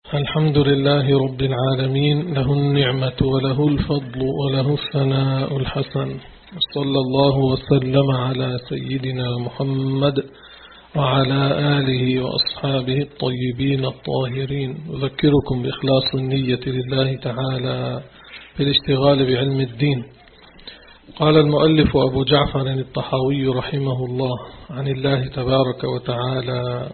الحمد لله رب العالمين، له النعمة وله الفضل وله الثناء الحسن، صلى الله وسلم على سيدنا محمد وعلى آله وأصحابه الطيبين الطاهرين. أذكركم بإخلاص النية لله تعالى في الاشتغال بعلم الدين. قال المؤلف أبو جعفر الطحاوي رحمه الله عن الله تبارك وتعالى: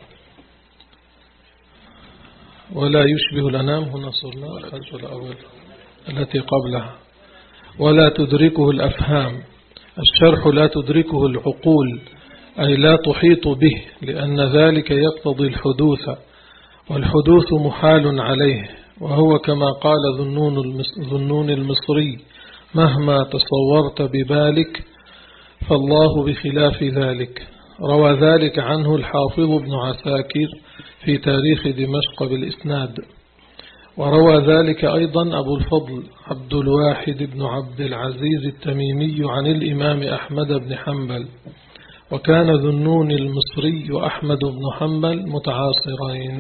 ولا يشبه الأنام، هنا صرنا الخلف الأول التي قبلها. ولا تدركه الأفهام، الشرح لا تدركه العقول، أي لا تحيط به، لأن ذلك يقتضي الحدوث، والحدوث محال عليه، وهو كما قال ذنون المصري: مهما تصورت ببالك فالله بخلاف ذلك. روى ذلك عنه الحافظ ابن عساكر في تاريخ دمشق بالإسناد. وروى ذلك أيضا أبو الفضل عبد الواحد بن عبد العزيز التميمي عن الإمام أحمد بن حنبل، وكان ذنون المصري وأحمد بن حنبل متعاصرين.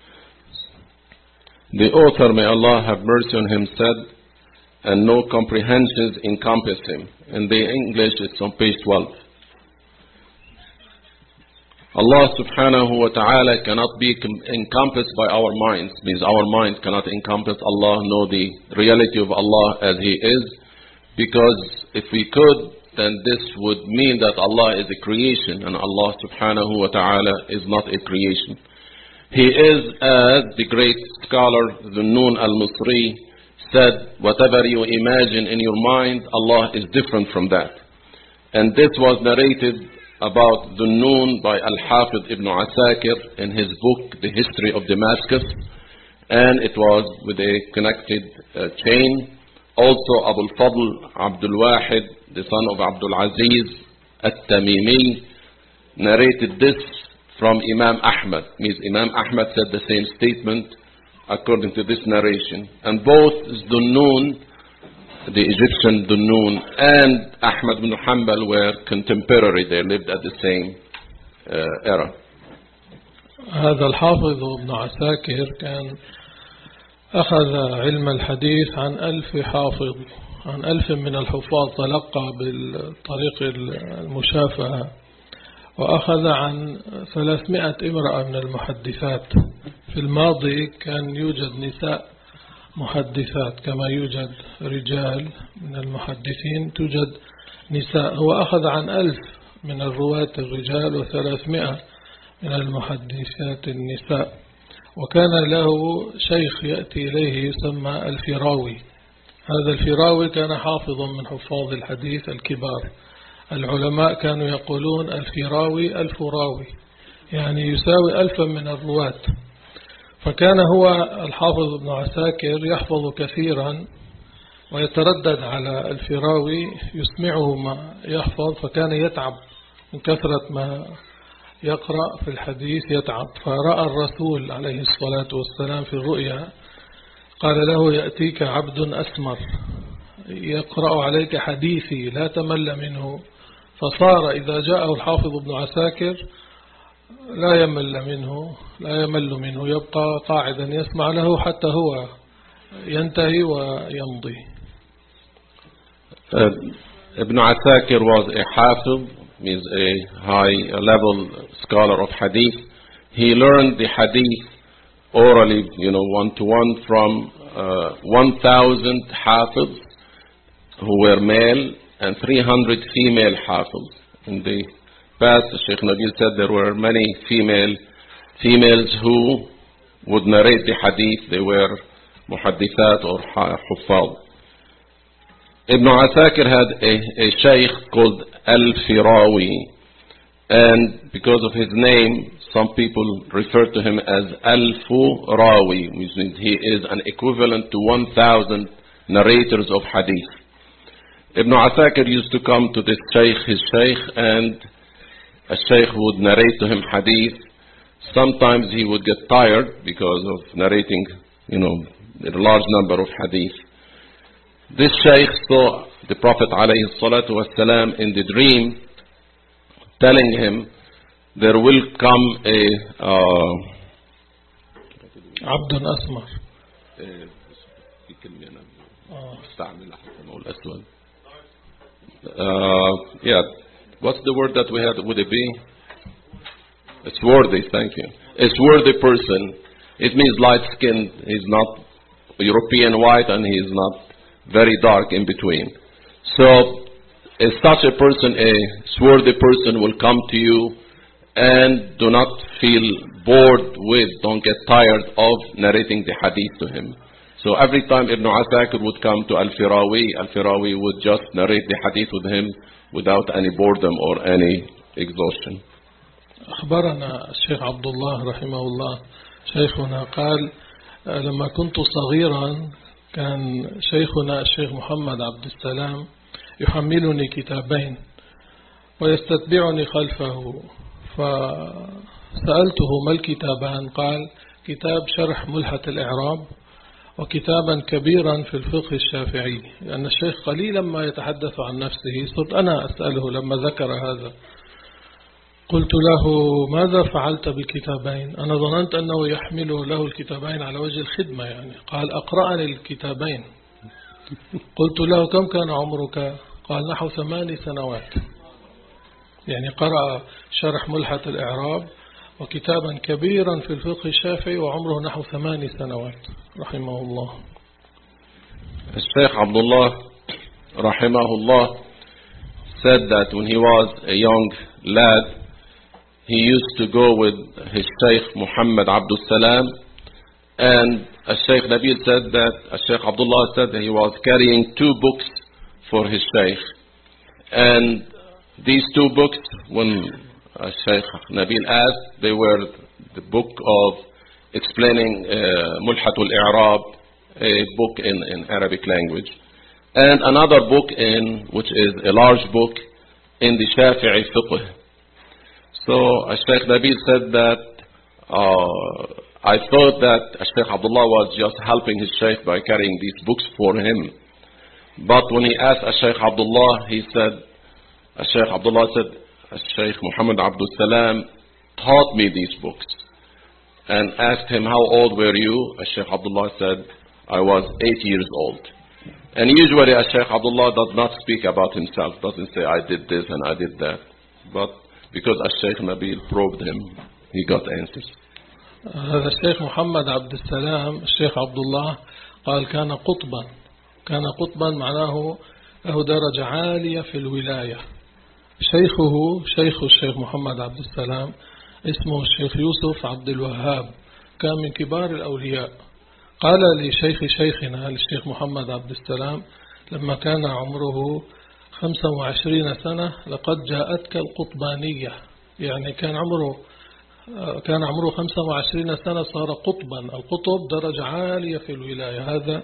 The author, may Allah have mercy on him, said, and no comprehensions encompass him. In the English, it's on page 12. Allah subhanahu wa ta'ala cannot be encompassed by our minds, means our minds cannot encompass Allah, know the reality of Allah as He is, because if we could, then this would mean that Allah is a creation, and Allah subhanahu wa ta'ala is not a creation. He is, as the great scholar Dhunnun al-Misri said, whatever you imagine in your mind, Allah is different from that. And this was narrated about Dhunnun by Al-Hafidh Ibn Asakir in his book, The History of Damascus, and it was with a connected chain. Also Abu al-Fadl Abdul Wahid, the son of Abdul Aziz At-Tamimi, narrated this from Imam Ahmad. Means Imam Ahmad said the same statement according to this narration. And both Dhunnun, the Egyptian Dhunnun, and Ahmad bin Hanbal were contemporary. They lived at the same era. هذا الحافظ ابن عساكر كان أخذ علم الحديث عن 1000 حافظ، عن 1000 من الحفاظ، تلقى بالطريق المشافهة، وأخذ عن 300 امرأة من المحدثات. في الماضي كان يوجد نساء محدثات كما يوجد رجال من المحدثين، توجد نساء. هو أخذ عن 1000 من الرواة الرجال و300 من المحدثات النساء. وكان له شيخ يأتي إليه يسمى الفراوي. هذا الفراوي كان حافظا من حفاظ الحديث الكبار. العلماء كانوا يقولون الفراوي 1000 راوي، يعني يساوي 1000 من الرواة. فكان هو الحافظ ابن عساكر يحفظ كثيرا ويتردد على الفراوي يسمعه ما يحفظ، فكان يتعب من كثرة ما يقرأ في الحديث، يتعب. فرأى الرسول عليه الصلاة والسلام في الرؤيا، قال له: يأتيك عبد أسمر يقرأ عليك حديثي لا تمل منه. فصار إذا جاءه الحافظ ابن عساكر لا يمل منه، يبقى قاعدا يسمع له حتى هو ينتهي ويمضي. Ibn Asakir was a hafiz, means a high level scholar of hadith. He learned the hadith orally, one-to-one from 1,000 hafiz who were male and 300 female hafiz. In the past, Sheikh Nabil said there were many females who would narrate the hadith. They were muhaddithat or huffaz. Ibn Asakir had a shaykh called Al-Firawi, and because of his name, some people refer to him as Al-Fu Rawi, which means he is an equivalent to 1,000 narrators of hadith. Ibn Asakir used to come to this shaykh, his shaykh, and a shaykh would narrate to him hadith. Sometimes he would get tired because of narrating, a large number of hadith. This shaykh saw the Prophet ﷺ in the dream, telling him there will come عبد أسمر. Yeah. What's the word that we had? Would it be? It's worthy. Thank you. It's worthy person. It means light-skinned. He's not European white and he's not very dark in between. So, if such a person, a swarthy person, will come to you and do not feel bored with, don't get tired of narrating the hadith to him. So every time Ibn Asakir would come to Al-Firawi would just narrate the hadith with him without any boredom or any exhaustion. أخبرنا الشيخ عبد الله رحمه الله شيخنا قال لما كنت صغيرا كان شيخنا الشيخ محمد عبد السلام يحملني كتابين ويستتبعني خلفه، فسألته ما الكتابان؟ قال كتاب شرح ملحة الإعراب وكتابا كبيرا في الفقه الشافعي، لأن الشيخ قليلا ما يتحدث عن نفسه. صرت أنا أسأله لما ذكر هذا، قلت له ماذا فعلت بالكتابين؟ أنا ظننت أنه يحمل له الكتابين على وجه الخدمة يعني. قال أقرأني الكتابين. قلت له كم كان عمرك؟ قال نحو 8 سنوات. يعني قرأ شرح ملحة الإعراب وكتابا كبيرا في الفقه الشافعي وعمره نحو 8 سنوات رحمه الله. الشيخ Abdullah rahimahullah said that when he was a young lad, he used to go with his Sheikh Muhammad Abdul Salam, and Sheikh Nabil said that Sheikh Abdullah said that he was carrying 2 books for his Sheikh, and these 2 books, when Sheikh Nabil asked, they were the book of explaining Mulhatul I'rab, a book in Arabic language, and another book which is a large book in the Shafi'i fiqh. So Sheikh Nabil said that I thought that Sheikh Abdullah was just helping his Sheikh by carrying these books for him. But when he asked Sheikh Abdullah, he said, Sheikh Abdullah said, Sheikh Muhammad Abdul Salam taught me these books. And asked him, how old were you? Sheikh Abdullah said, I was 8 years old. And usually Sheikh Abdullah does not speak about himself, doesn't say, I did this and I did that. But because Sheikh Nabil probed him, he got answers. هذا الشيخ محمد عبد السلام الشيخ عبد الله قال كان قطبا معناه له درجة عالية في الولاية. شيخ الشيخ محمد عبد السلام اسمه الشيخ يوسف عبد الوهاب، كان من كبار الأولياء. قال شيخنا الشيخ محمد عبد السلام لما كان عمره 25 سنة لقد جاءتك القطبانية، يعني كان عمره 25 سنة صار قطبا. القطب درجة عالية في الولاية. هذا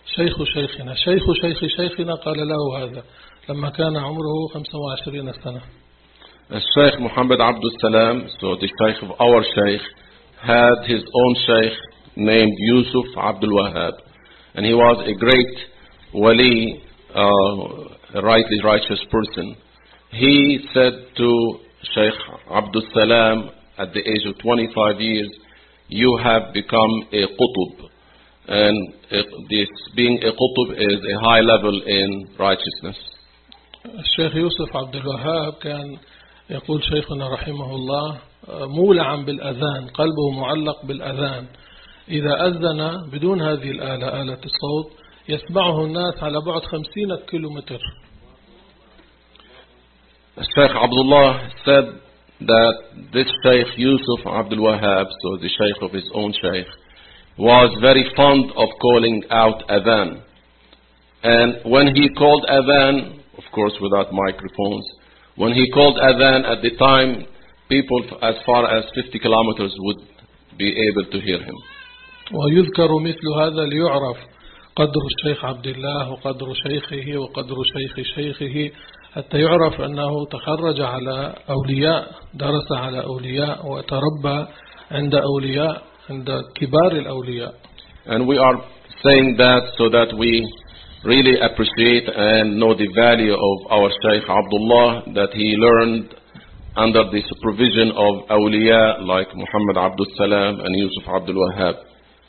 شيخنا قال له هذا لما كان عمره 25 سنة. Sheikh Muhammad Abdul Salam, so the Sheikh of our Sheikh, had his own Sheikh named Yusuf Abdul Wahab, and he was a great wali, a righteous person. He said to Sheikh Abdul Salam at the age of 25 years, you have become a qutub, and this being a qutub is a high level in righteousness. الشيخ يوسف عبد الوهاب كان يقول شيخنا رحمه الله مولعا بالأذان، قلبه معلق بالأذان. إذا أذن بدون هذه الآلة، آلة الصوت، يسمعه الناس على بعد 50 كيلومتر. Sheikh Abdullah said that this Sheikh Yusuf Abdul Wahab, so the Sheikh of his own Sheikh, was very fond of calling out adhan. And when he called adhan, of course without microphones, when he called adhan at the time, people as far as 50 kilometers would be able to hear him. ويذكر مثل هذا ليعرف قدر الشيخ عبد الله وقدر شيخه وقدر شيخه حتى يعرف أنه تخرج على أولياء، درس على أولياء وتربى عند أولياء، عند كبار الأولياء. And we are saying that so that we really appreciate and know the value of our Shaykh Abdullah, that he learned under the supervision of awliya like Muhammad Abdul Salam and Yusuf Abdul Wahab.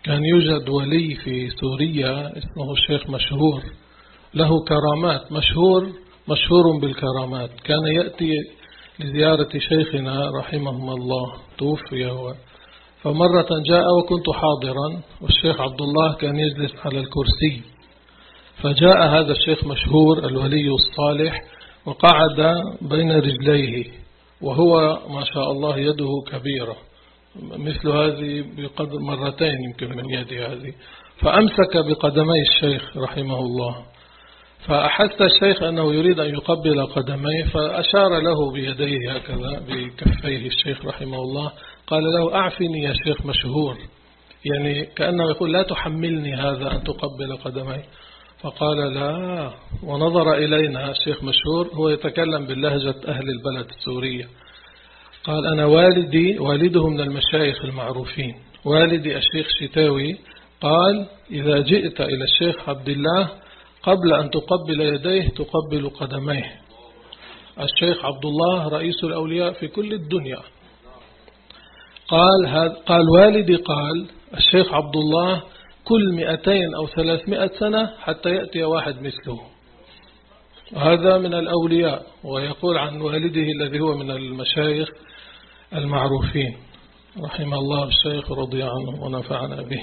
كان يوجد ولي في سوريا اسمه الشيخ مشهور، له كرامات، مشهور بالكرامات. كان يأتي لزيارة شيخنا رحمه الله، توفي هو. فمرة جاء وكنت حاضرا، والشيخ عبد الله كان يجلس على الكرسي، فجاء هذا الشيخ مشهور الولي الصالح وقعد بين رجليه، وهو ما شاء الله يده كبيرة مثل هذه بقدر مرتين يمكن من يدي هذه، فأمسك بقدمي الشيخ رحمه الله، فأحس الشيخ أنه يريد أن يقبل قدميه، فأشار له بيديه هكذا بكفيه الشيخ رحمه الله، قال له أعفني يا شيخ مشهور، يعني كأنه يقول لا تحملني هذا أن تقبل قدمي. فقال لا، ونظر إلينا الشيخ مشهور، هو يتكلم باللهجة أهل البلد السورية، قال أنا والده من المشايخ المعروفين، والدي الشيخ شتاوي، قال إذا جئت إلى الشيخ عبد الله قبل أن تقبل يديه تقبل قدميه. الشيخ عبد الله رئيس الأولياء في كل الدنيا. قال والدي قال الشيخ عبد الله كل 200 أو 300 سنة حتى يأتي واحد مثله، هذا من الأولياء، ويقول عن والده الذي هو من المشايخ المعروفين، رحمه الله الشيخ رضي عنه ونفعنا به.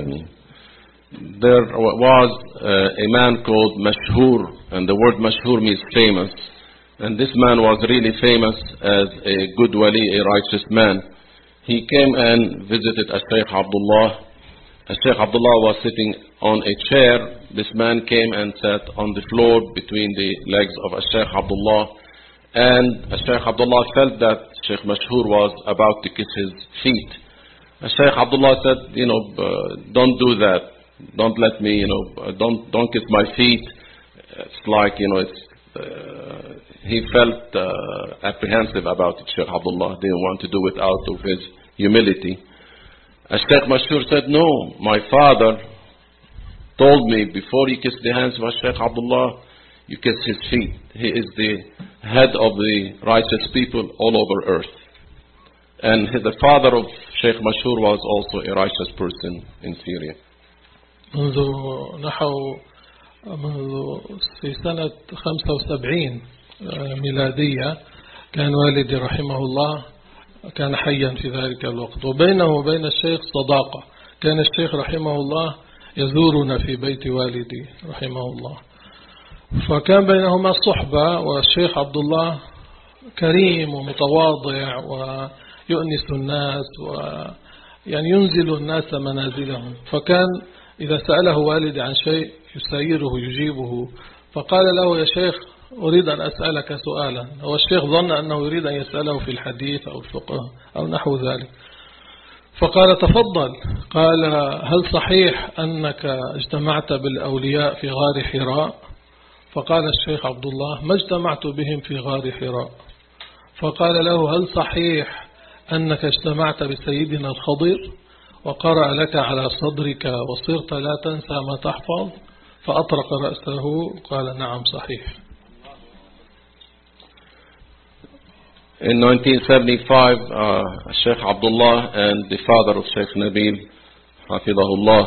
There was a man called Mashhur, and the word Mashhur means famous, and this man was really famous as a good wali, a righteous man. He came and visited Shaykh Abdullah. Shaykh Abdullah was sitting on a chair. This man came and sat on the floor between the legs of Shaykh Abdullah, and Shaykh Abdullah felt that Shaykh Mashhur was about to kiss his feet. Shaykh Abdullah said, don't do that. Don't let me, don't kiss my feet. It's like, he felt apprehensive about it. Shaykh Abdullah didn't want to do it out of his humility. Shaykh Mashhur said, no, my father told me before you kiss the hands of Shaykh Abdullah, you kiss his feet. He is the head of the righteous people all over earth. And the father of Shaykh Mashhur was also a righteous person in Syria. منذ في سنة 75 ميلادية كان والدي رحمه الله كان حيا في ذلك الوقت، وبينه وبين الشيخ صداقة. كان الشيخ رحمه الله يزورنا في بيت والدي رحمه الله، فكان بينهما صحبة، والشيخ عبد الله كريم ومتواضع ويؤنس الناس ويعني ينزل الناس منازلهم. فكان إذا سأله والدي عن شيء يسيره يجيبه. فقال له يا شيخ أريد أن أسألك سؤالا، هو الشيخ ظن أنه يريد أن يسأله في الحديث أو الفقه أو نحو ذلك، فقال تفضل. قال هل صحيح أنك اجتمعت بالأولياء في غار حراء؟ فقال الشيخ عبد الله ما اجتمعت بهم في غار حراء. فقال له هل صحيح أنك اجتمعت بسيدنا الخضر وقرأ لك على صدرك وصرت لا تنسى ما تحفظ؟ فأطرق رأسه قال نعم صحيح. In 1975, Sheikh Abdullah and the father of Sheikh Nabil, Hafidahullah,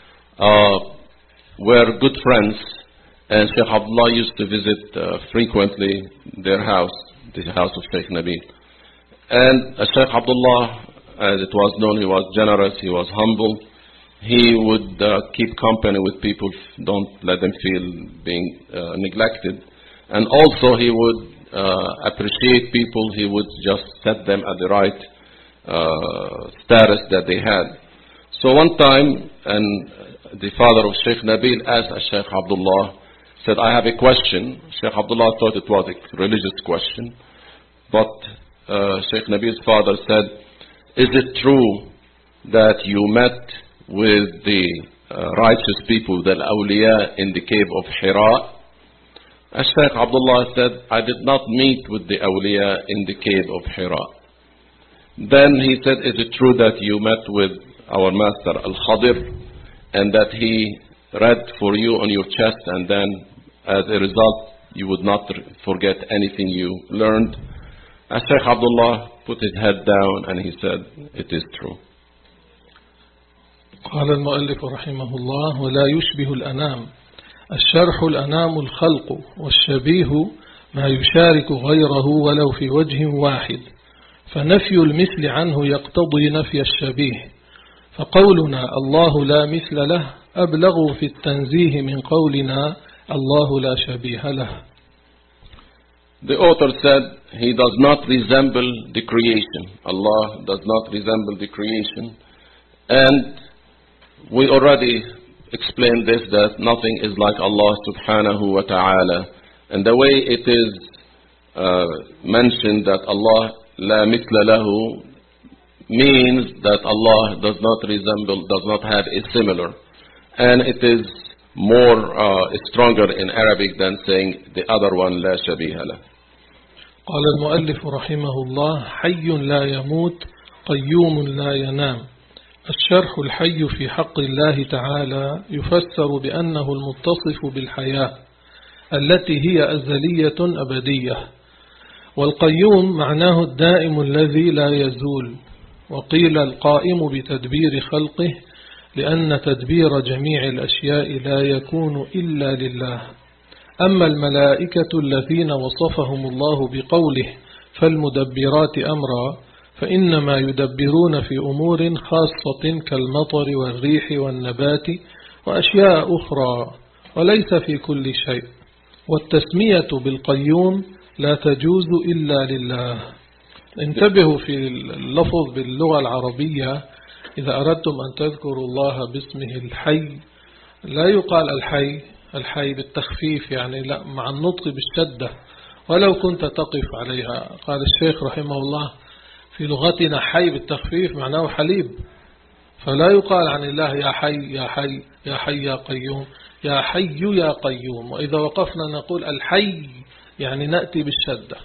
were good friends, and Sheikh Abdullah used to visit frequently their house, the house of Sheikh Nabil. And Sheikh Abdullah, as it was known, he was generous, he was humble. He would keep company with people, don't let them feel being neglected. And also he would appreciate people, he would just set them at the right status that they had. So one time, and the father of Sheikh Nabil asked Sheikh Abdullah, said, I have a question. Sheikh Abdullah thought it was a religious question. But Sheikh Nabil's father said, is it true that you met with the righteous people, the awliya, in the cave of Hira? Sheikh Abdullah said, I did not meet with the awliya in the cave of Hira. Then he said, is it true that you met with our master Al-Khadir and that he read for you on your chest, and then as a result you would not forget anything you learned? Sheikh Abdullah put his head down and he said, it is true. قال المؤلف رحمه الله: ولا يشبه الأنام. الشرح الأنام الخلق، والشبيه ما يشارك غيره ولو في وجه واحد، فنفي المثل عنه يقتضي نفي الشبيه، فقولنا الله لا مثل له أبلغ في التنزيه من قولنا الله لا شبيه له. The author said he does not resemble the creation. Allah does not resemble the creation. And we already explained this, that nothing is like Allah subhanahu wa ta'ala. And the way it is mentioned that Allah la mithla lahu means that Allah does not resemble, does not have a similar. And it is more stronger in Arabic than saying the other one la shabiha lah. قال المؤلف رحمه الله: حي لا يموت قيوم لا ينام. الشرح: الحي في حق الله تعالى يفسر بأنه المتصف بالحياة التي هي أزلية أبدية، والقيوم معناه الدائم الذي لا يزول، وقيل القائم بتدبير خلقه لأن تدبير جميع الأشياء لا يكون إلا لله. أما الملائكة الذين وصفهم الله بقوله فالمدبرات أمرا، فإنما يدبرون في أمور خاصة كالمطر والريح والنبات وأشياء أخرى، وليس في كل شيء. والتسمية بالقيوم لا تجوز إلا لله. انتبهوا في اللفظ باللغة العربية، إذا أردتم أن تذكروا الله باسمه الحي لا يقال الحي بالتخفيف، يعني لا، مع النطق بالشدة ولو كنت تقف عليها. قال الشيخ رحمه الله: في لغتنا حي بالتخفيف معناه حليب، فلا يقال عن الله يا حي يا حي يا حي يا قيوم، يا حي يا قيوم. وإذا وقفنا نقول الحي يعني نأتي بالشدة.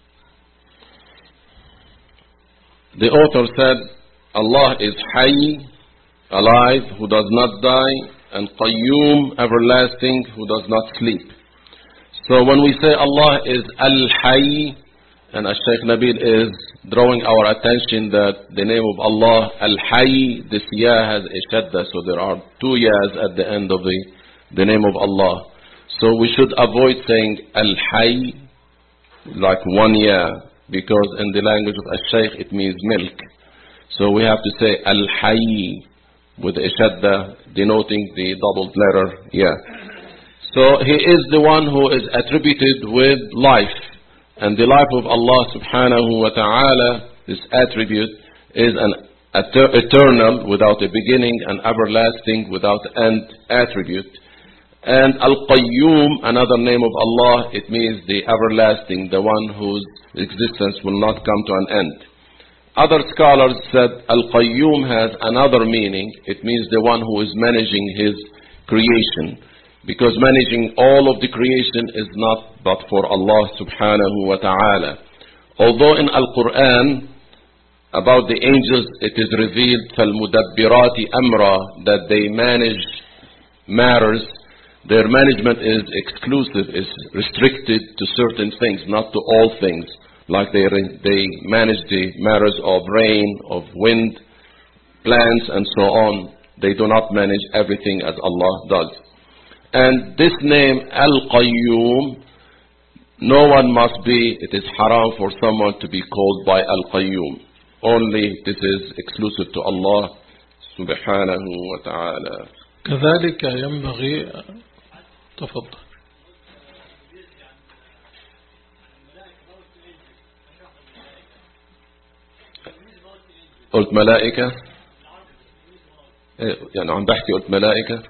The author said Allah is Hayy, alive, who does not die, and Qayyum, everlasting, who does not sleep. So when we say Allah is Al-Hayy, and as Shaykh Nabil is drawing our attention that the name of Allah, Al-Hayy, this Ya has a shadda, so there are two Yas at the end of the name of Allah. So we should avoid saying Al-Hayy, like one Ya, because in the language of Al-Shaykh it means milk. So we have to say Al-Hayy with a shadda denoting the doubled letter Ya. So He is the one who is attributed with life. And the life of Allah subhanahu wa ta'ala, this attribute, is an eternal, without a beginning, and everlasting, without end attribute. And Al-Qayyum, another name of Allah, it means the everlasting, the one whose existence will not come to an end. Other scholars said Al-Qayyum has another meaning. It means the one who is managing His creation. Because managing all of the creation is not but for Allah subhanahu wa ta'ala. Although in Al-Quran, about the angels, it is revealed فَالْمُدَبِّرَاتِ أَمْرًا, that they manage matters. Their management is exclusive, is restricted to certain things, not to all things. Like they manage the matters of rain, of wind, plants, and so on. They do not manage everything as Allah does. And this name, Al-Qayyum, no one must be, it is haram for someone to be called by Al-Qayyum. Only this is exclusive to Allah subhanahu wa ta'ala. كذلك ينبغي تفضل. قلت ملائكة؟ يعني عم بحكي قلت ملائكة؟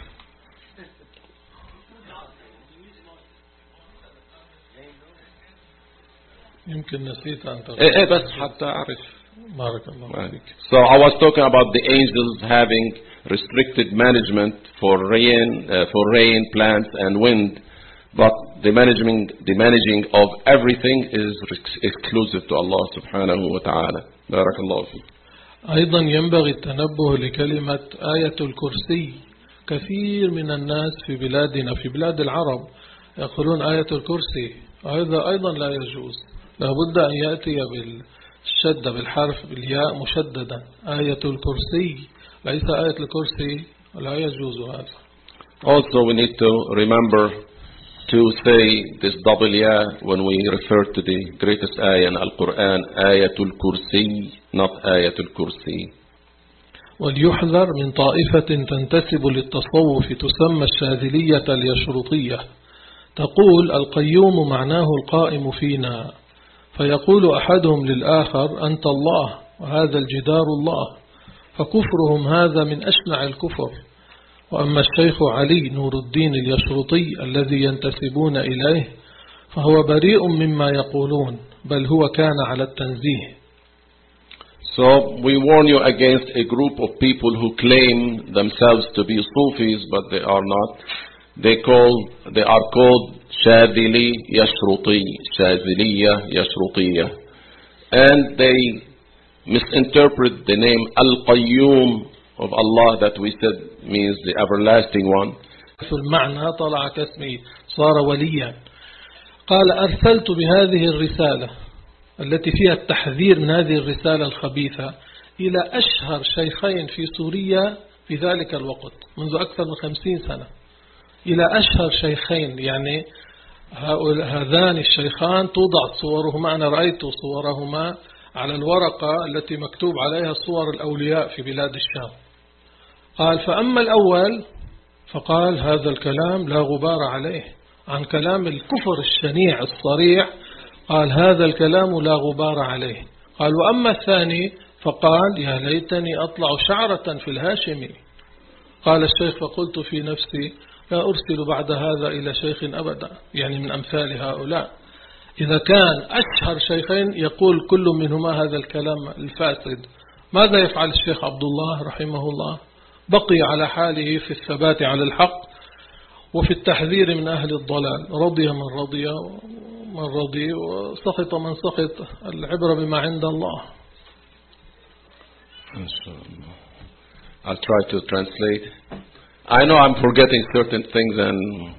يمكن نسيت أن تقول. إيه بس حتى أعرف. بارك الله فيك. So I was talking about the angels having restricted management for rain, plants, and wind, but the managing of everything is exclusive to Allah subhanahu wa ta'ala. بارك الله فيك. أيضا ينبغي التنبه لكلمة آية الكرسي. كثير من الناس في بلادنا، في بلاد العرب، يقولون آية الكرسي، هذا أيضا لا يجوز. لابد أن يأتي بالشدة، بالحرف بالياء مشددا، آية الكرسي. ليس آية الكرسي، لا يجوز هذا. Also, we need to remember to say this double ya when we refer to the greatest ayah in Al-Quran, Ayatul Kursi, not Ayatul Kursi. وليحذر من طائفة تنتسب للتصوف تسمى الشاذلية اليشرطية، تقول القيوم معناه القائم فينا، فيقول أحدهم للآخر أنت الله وهذا الجدار الله، فكفرهم هذا من أشنع الكفر. وأما الشيخ علي نور الدين اليشرطي الذي ينتسبون إليه فهو بريء مما يقولون، بل هو كان على التنزيه. So we warn you against a group of people who claim themselves to be Sufis, but they are not. They are called Shadili Yashruti, Shadiliya Yashrutiya. And they misinterpret the name Al-Qayyum of Allah that we said means the everlasting one. في المعنى طلع كاسمه صار وليا. قال أرسلت بهذه الرسالة التي فيها التحذير من هذه الرسالة الخبيثة إلى أشهر شيخين في سوريا في ذلك الوقت منذ أكثر من 50 سنة، إلى أشهر شيخين، يعني هذان الشيخان توضع صورهما، أنا رأيت صورهما على الورقة التي مكتوب عليها صور الأولياء في بلاد الشام. قال فأما الأول فقال هذا الكلام لا غبار عليه، عن كلام الكفر الشنيع الصريح قال هذا الكلام لا غبار عليه. قال وأما الثاني فقال يا ليتني أطلع شعرة في الهاشمي. قال الشيخ فقلت في نفسي لا أرسل بعد هذا إلى شيخ أبدا، يعني من أمثال هؤلاء. إذا كان أشهر شيخين يقول كل منهما هذا الكلام الفاسد، ماذا يفعل الشيخ عبد الله رحمه الله؟ بقي على حاله في الثبات على الحق وفي التحذير من أهل الضلال، رضي من رضي من رضي وسخط من سخط، العبرة بما عند الله. I'll try to translate. I know I'm forgetting certain things, and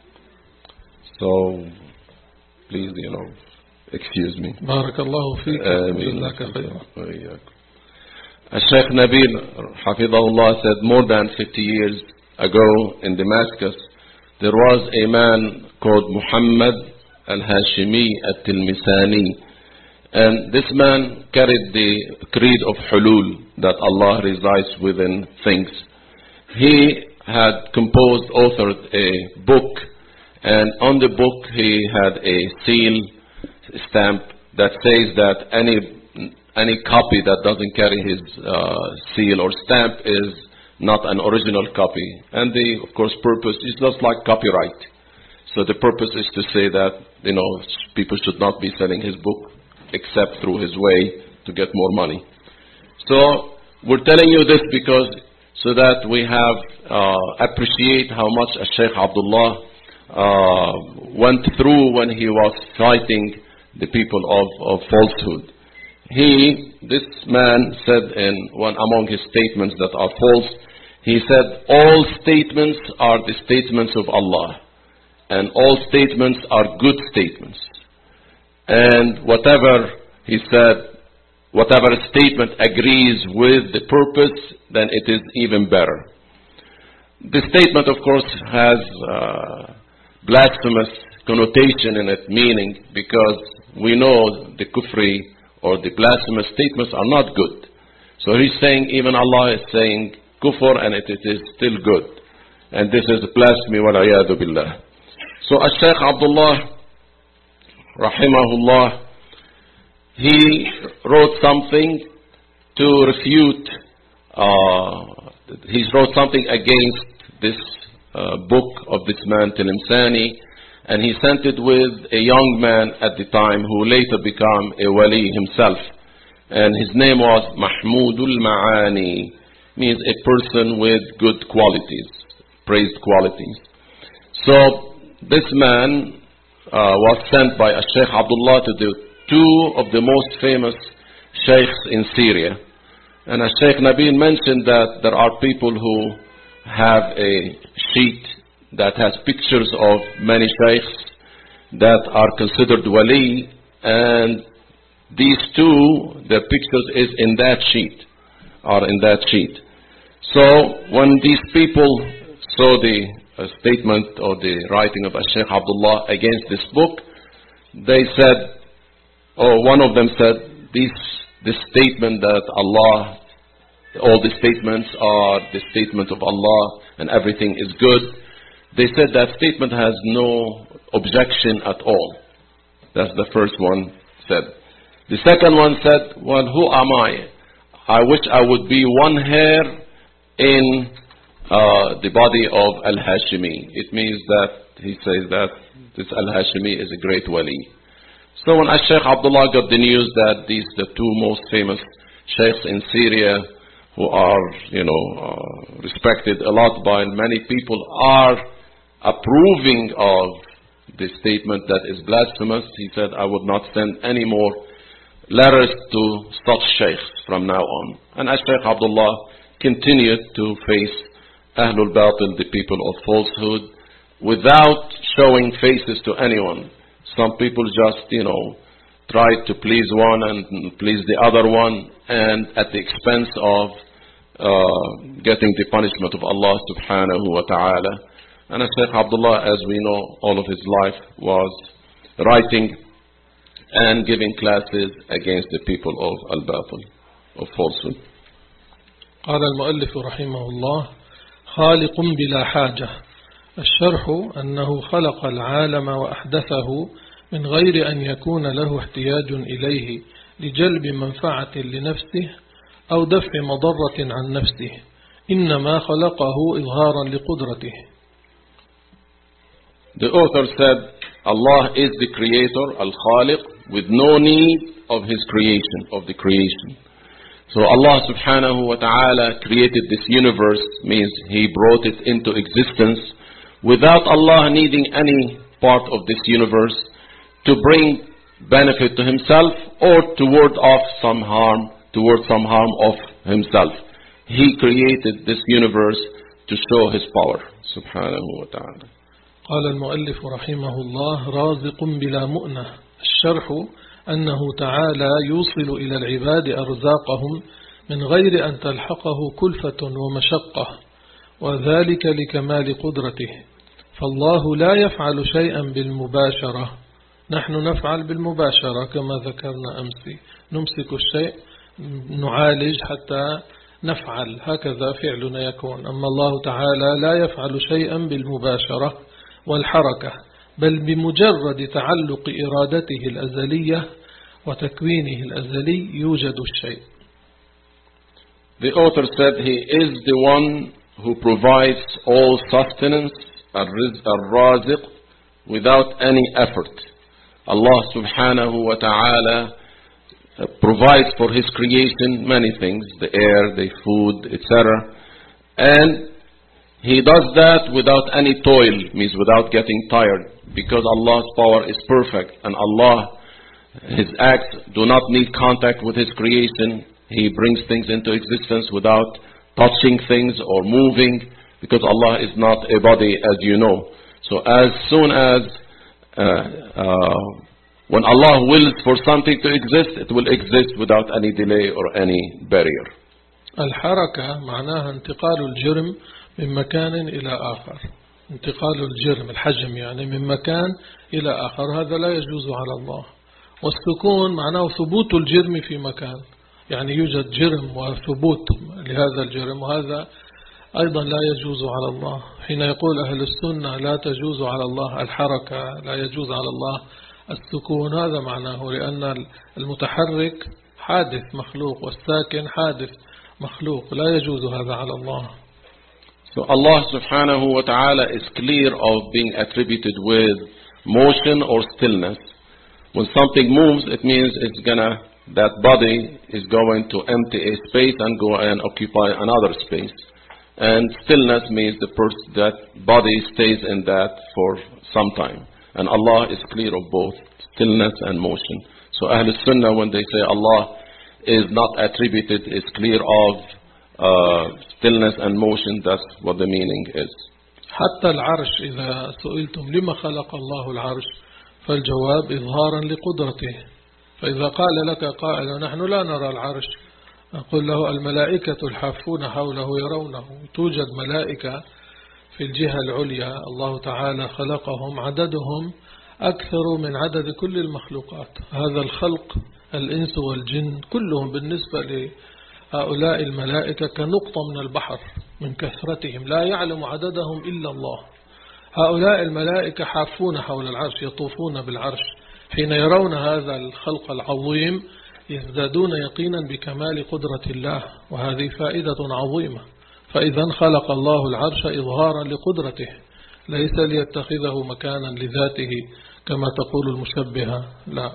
so please, excuse me. بارك الله فيك وجزاك خيرا. Sheikh Nabil Hafidahullah said more than 50 years ago in Damascus there was a man called Muhammad al-Hashimi al-Tilmisani, and this man carried the creed of Hulul, that Allah resides within things. He had authored a book, and on the book he had a seal stamp that says that any copy that doesn't carry his seal or stamp is not an original copy. And the, of course, purpose is just like copyright. So the purpose is to say that, people should not be selling his book except through his way to get more money. So we're telling you this because so that we have appreciate how much Sheikh Abdullah went through when he was fighting the people of falsehood. This man said in one among his statements that are false, he said, all statements are the statements of Allah, and all statements are good statements. And whatever he said, whatever statement agrees with the purpose, then it is even better. The statement, of course, has blasphemous connotation in its meaning, because we know the kufri or the blasphemous statements are not good. So he's saying even Allah is saying kufr and it is still good. And this is blasphemy wal-iyadu billah. So Shaykh Abdullah rahimahullah, he wrote something to refute, he wrote something against this book of this man Tilimsani, and he sent it with a young man at the time who later became a wali himself. And his name was Mahmudul Ma'ani, means a person with good qualities, praised qualities. So this man was sent by Sheikh Abdullah to the two of the most famous sheikhs in Syria. And Sheikh Nabil mentioned that there are people who have a sheet that has pictures of many sheikhs that are considered wali, and these two, their pictures is in that sheet, are in that sheet. So when these people saw the statement or the writing of Sheikh Abdullah against this book, they said, or one of them said, this statement that Allah, all the statements are the statement of Allah and everything is good. They said that statement has no objection at all. That's the first one said. The second one said, well, who am I? I wish I would be one hair in the body of Al-Hashimi. It means that he says that this Al-Hashimi is a great wali. So when Sheikh Abdullah got the news that these the two most famous sheikhs in Syria, who are, respected a lot by many people, are approving of the statement that is blasphemous, he said, I would not send any more letters to such sheikhs from now on. And Sheikh Abdullah continued to face Ahlul Batil, the people of falsehood, without showing faces to anyone. Some people just, tried to please one and please the other one, and at the expense of getting the punishment of Allah subhanahu wa ta'ala. And Shaykh Abdullah, as we know, all of his life was writing and giving classes against the people of al-batil, of falsehood. قال المؤلف رحمه الله: خالق بلا حاجة. الشرح أنه خلق العالم وأحدثه من غير أن يكون له احتياج إليه لجلب منفعة لنفسه أو دفع مضرة عن نفسه، إنما خلقه إظهارا لقدرته. The author said, Allah is the creator, Al-Khaliq, with no need of his creation, of the creation. So Allah subhanahu wa ta'ala created this universe, means he brought it into existence without Allah needing any part of this universe to bring benefit to himself or to ward off some harm, towards some harm of himself. He created this universe to show his power, subhanahu wa ta'ala. قال المؤلف رحمه الله: رازق بلا مؤنة. الشرح أنه تعالى يوصل إلى العباد أرزاقهم من غير أن تلحقه كلفة ومشقة، وذلك لكمال قدرته. فالله لا يفعل شيئا بالمباشرة، نحن نفعل بالمباشرة كما ذكرنا أمس، نمسك الشيء نعالج حتى نفعل، هكذا فعلنا يكون. أما الله تعالى لا يفعل شيئا بالمباشرة والحركة، بل بمجرد تعلق إرادته الأزلية وتكوينه الأزلي يوجد الشيء. The author said he is the one who provides all sustenance, al-raziq, without any effort. Allah subhanahu wa ta'ala provides for his creation many things, the air, the food, etc. And he does that without any toil, means without getting tired, because Allah's power is perfect and Allah, his acts do not need contact with his creation. He brings things into existence without touching things or moving, because Allah is not a body, as you know. So as soon as when Allah wills for something to exist, it will exist without any delay or any barrier. الحركة معناها انتقال الجرم من مكان إلى آخر، انتقال الجرم الحجم يعني من مكان إلى آخر، هذا لا يجوز على الله. والسكون معناه ثبوت الجرم في مكان، يعني يوجد جرم وثبوت لهذا الجرم، وهذا أيضا لا يجوز على الله. حين يقول أهل السنة لا تجوز على الله الحركة، لا يجوز على الله السكون، هذا معناه، لأن المتحرك حادث مخلوق والساكن حادث مخلوق، لا يجوز هذا على الله. So Allah subhanahu wa ta'ala is clear of being attributed with motion or stillness. When something moves, it means that body is going to empty a space and go and occupy another space. And stillness means that body stays in that for some time. And Allah is clear of both stillness and motion. So Ahlul Sunnah, when they say Allah is not attributed, is clear of stillness and motion, that's what the meaning is. حتى العرش إذا سئلتم لما خلق الله العرش فالجواب إظهارا لقدرته. فإذا قال لك قائل نحن لا نرى العرش أقول له الملائكة الحافون حوله يرونه. توجد ملائكة في الجهة العليا الله تعالى خلقهم، عددهم أكثر من عدد كل المخلوقات. هذا الخلق الإنس والجن كلهم بالنسبة لهؤلاء الملائكة كنقطة من البحر من كثرتهم، لا يعلم عددهم إلا الله. هؤلاء الملائكة حافون حول العرش، يطوفون بالعرش. حين يرون هذا الخلق العظيم يزدادون يقينا بكمال قدرة الله، وهذه فائدة عظيمة. فإذا خلق الله العرش إظهارا لقدرته، ليس ليتخذه مكانا لذاته كما تقول المشبهة، لا.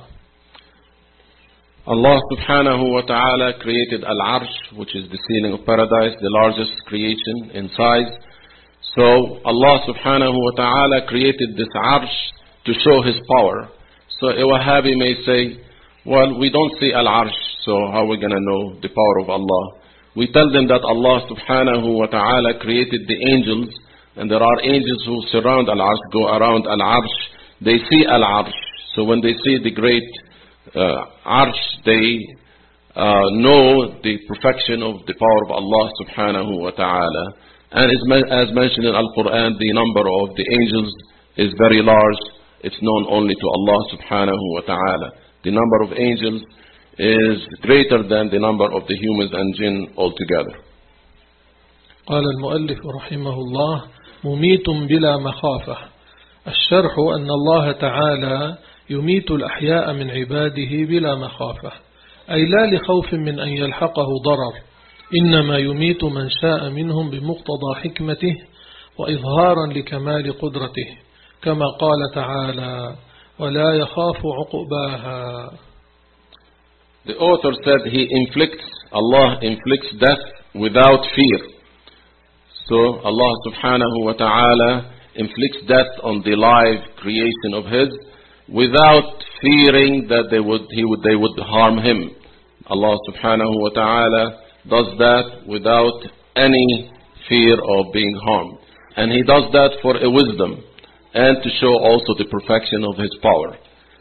Allah subhanahu wa ta'ala created Al-Arsh, which is the ceiling of paradise, the largest creation in size. So Allah subhanahu wa ta'ala created this Arsh to show His power. So a Wahhabi may say, well, we don't see Al-Arsh, so how are we going to know the power of Allah? We tell them that Allah subhanahu wa ta'ala created the angels, and there are angels who surround Al-Arsh, go around Al-Arsh. They see Al-Arsh. So when they see the great Arsh, they know the perfection of the power of Allah subhanahu wa ta'ala. And as mentioned in Al-Quran, the number of the angels is very large. It's known only to Allah subhanahu wa ta'ala. The number of angels is greater than the number of the humans and jinn altogether. قال المؤلف رحمه الله: مميت بلا مخافة. الشرح أن الله تعالى يميت الأحياء من عباده بلا مخافة، أي لا لخوف من أن يلحقه ضرر، إنما يميت من شاء منهم بمقتضى حكمته وإظهارا لكمال قدرته، كما قال تعالى: ولا يخاف عقباها. The author said Allah inflicts death without fear. So Allah subhanahu wa ta'ala inflicts death on the live creation of His without fearing that they would harm Him. Allah subhanahu wa ta'ala does that without any fear of being harmed. And He does that for a wisdom and to show also the perfection of His power.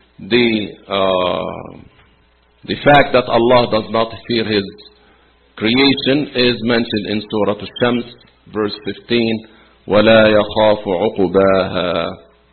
The fact that Allah does not fear His creation is mentioned in Surah Al-Shams, verse 15, وَلَا يَخَافُ عُقُبَاهَا.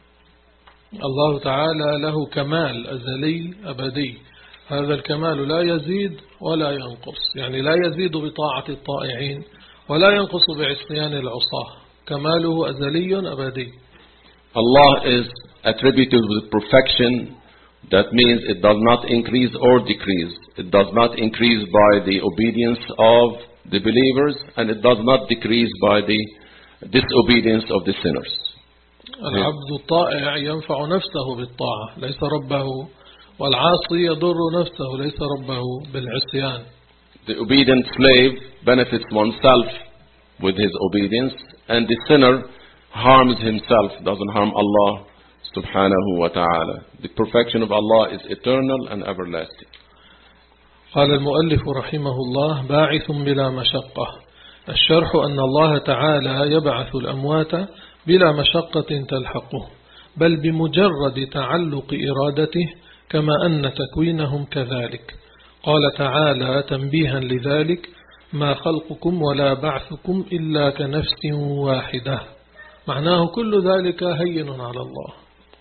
الله تعالى له كمال أزلي أبدي، هذا الكمال لا يزيد ولا ينقص، يعني لا يزيد بطاعة الطائعين ولا ينقص بعصيان العصاة، كماله أزلي أبدي. Allah is attributed with perfection. That means it does not increase or decrease. It does not increase by the obedience of the believers, and it does not decrease by the disobedience of the sinners. العبد الطائع ينفع نفسه بالطاعة ليس ربه، والعاصي يضر نفسه ليس ربه بالعصيان. The obedient slave benefits oneself with his obedience, and the sinner harms himself, doesn't harm Allah subhanahu wa ta'ala. The perfection of Allah is eternal and everlasting. قال المؤلف رحمه الله: باعث بلا مشقة. الشرح أن الله تعالى يبعث الأموات بلا مشقة تلحقه، بل بمجرد تعلق إرادته، كما أن تكوينهم كذلك. قال تعالى تنبيها لذلك: ما خلقكم ولا بعثكم إلا كنفس واحدة. معناه كل ذلك هين على الله.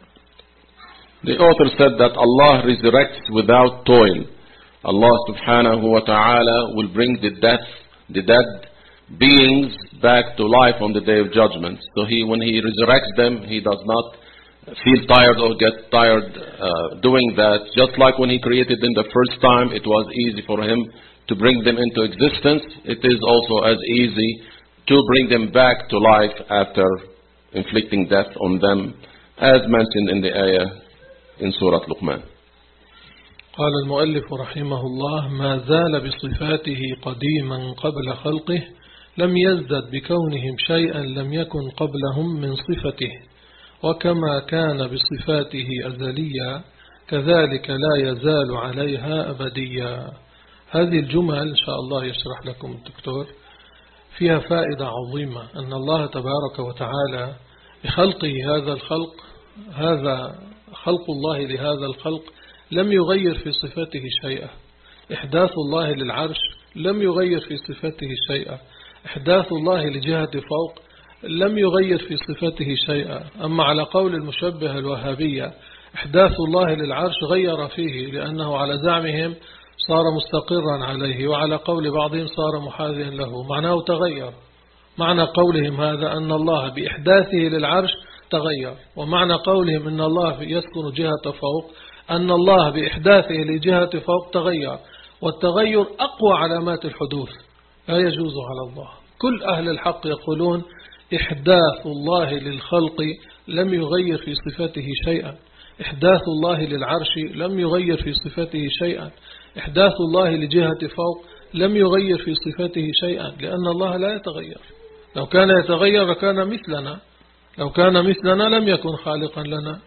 The author said that Allah resurrects without toil. Allah subhanahu wa ta'ala will bring the dead beings back to life on the day of judgment. So when He resurrects them, He does not feel tired or get tired doing that. Just like when He created them the first time, it was easy for Him to bring them into existence. It is also as easy to bring them back to life after inflicting death on them, as mentioned in the ayah in Surah Luqman. قال المؤلف رحمه الله: ما زال بصفاته قديما قبل خلقه، لم يزدد بكونهم شيئا لم يكن قبلهم من صفته، وكما كان بصفاته أزليا كذلك لا يزال عليها أبديا. هذه الجمل إن شاء الله يشرح لكم الدكتور، فيها فائدة عظيمة، أن الله تبارك وتعالى بخلقه هذا الخلق، هذا خلق الله لهذا الخلق لم يغير في صفاته شيئا. إحداث الله للعرش لم يغير في صفته شيئا. إحداث الله لجهة فوق لم يغير في صفته شيئا. أما على قول المشبه الوهابية إحداث الله للعرش غير فيه، لأنه على زعمهم صار مستقرا عليه، وعلى قول بعضهم صار محاذيا له، معناه تغير. معنى قولهم هذا أن الله بإحداثه للعرش تغير، ومعنى قولهم أن الله يسكن جهة فوق أن الله بإحداثه لجهة فوق تغير، والتغير أقوى علامات الحدوث، لا يجوز على الله. كل أهل الحق يقولون إحداث الله للخلق لم يغير في صفته شيئا، إحداث الله للعرش لم يغير في صفته شيئا، إحداث الله لجهة فوق لم يغير في صفته شيئا، لأن الله لا يتغير. لو كان يتغير لكان مثلنا، لو كان مثلنا لم يكن خالقا لنا.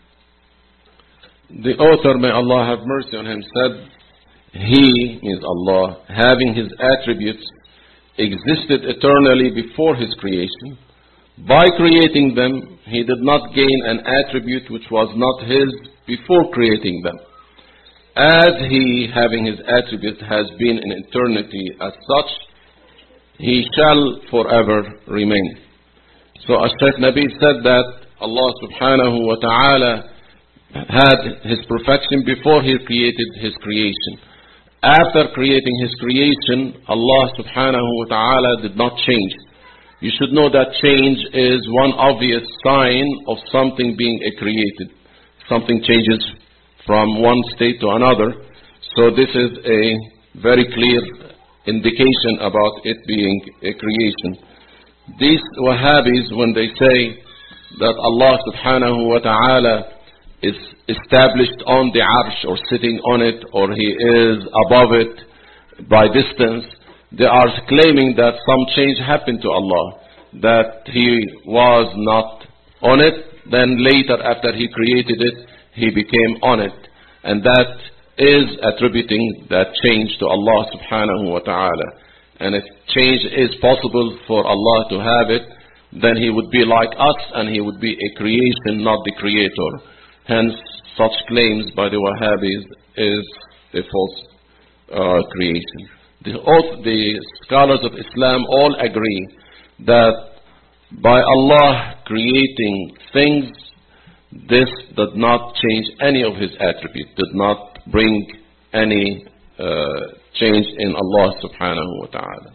The author, may Allah have mercy on him, said, He, means Allah, having His attributes, existed eternally before His creation. By creating them, He did not gain an attribute which was not His before creating them. As He, having His attributes, has been in eternity as such, He shall forever remain. So Shaykh Nabil said that Allah subhanahu wa ta'ala had His perfection before He created His creation. After creating His creation, Allah subhanahu wa ta'ala did not change. You should know that change is one obvious sign of something being created. Something changes from one state to another. So this is a very clear indication about it being a creation. These Wahhabis, when they say that Allah subhanahu wa ta'ala is established on the arsh or sitting on it, or He is above it by distance, they are claiming that some change happened to Allah, that He was not on it, then later after He created it, He became on it. And that is attributing that change to Allah subhanahu wa ta'ala. And if change is possible for Allah to have it, then He would be like us and He would be a creation, not the creator. Hence, such claims by the Wahhabis is a false creation. The scholars of Islam all agree that by Allah creating things, this did not change any of His attributes, did not bring any change in Allah subhanahu wa ta'ala.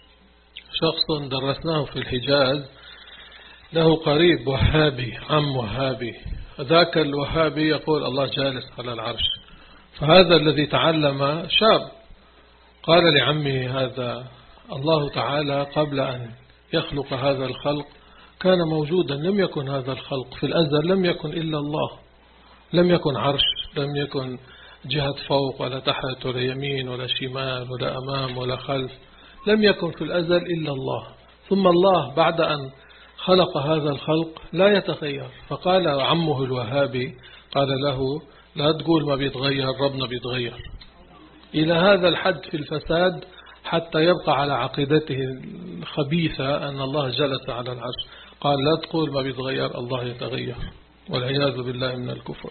شخص درسناه في الحجاز له قريب وهابي، عم وهابي، ذاك الوهابي يقول الله جالس على العرش، فهذا الذي تعلم شاب قال لعمه هذا الله تعالى قبل أن يخلق هذا الخلق كان موجودا، لم يكن هذا الخلق في الأزل، لم يكن إلا الله، لم يكن عرش، لم يكن جهة فوق ولا تحت ولا يمين ولا شمال ولا أمام ولا خلف، لم يكن في الأزل إلا الله. ثم الله بعد أن خلق هذا الخلق لا يتغير، فقال عمه الوهابي قال له لا تقول ما بيتغير، ربنا بيتغير، إلى هذا الحد في الفساد حتى يبقى على عقيدته الخبيثة أن الله جلس على العرش. قال لا تقول ما بيتغير، الله يتغير، والعياذ بالله من الكفر.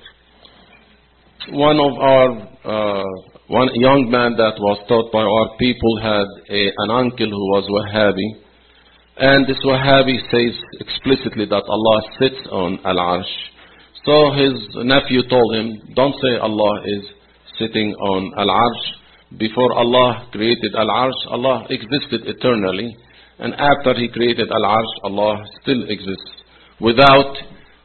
One of our one young man that was taught by our people had an uncle who was Wahhabi, and this Wahhabi says explicitly that Allah sits on Al-Arsh. So his nephew told him, don't say Allah is sitting on Al-Arsh. Before Allah created Al-Arsh, Allah existed eternally, and after He created Al-Arsh, Allah still exists without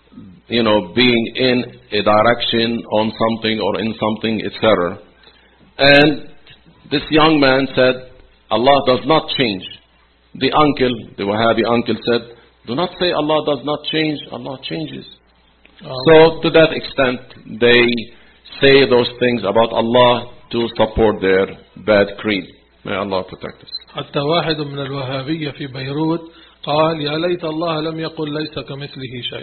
being in a direction on something or in something, etc. And this young man said, Allah does not change. The uncle, the Wahhabi uncle said, do not say Allah does not change, Allah changes. So to that extent, they say those things about Allah to support their bad creed. May Allah protect us. حتى واحد من الوهابية في بيروت قال يا ليت الله لم يقل ليس كمثله شيء.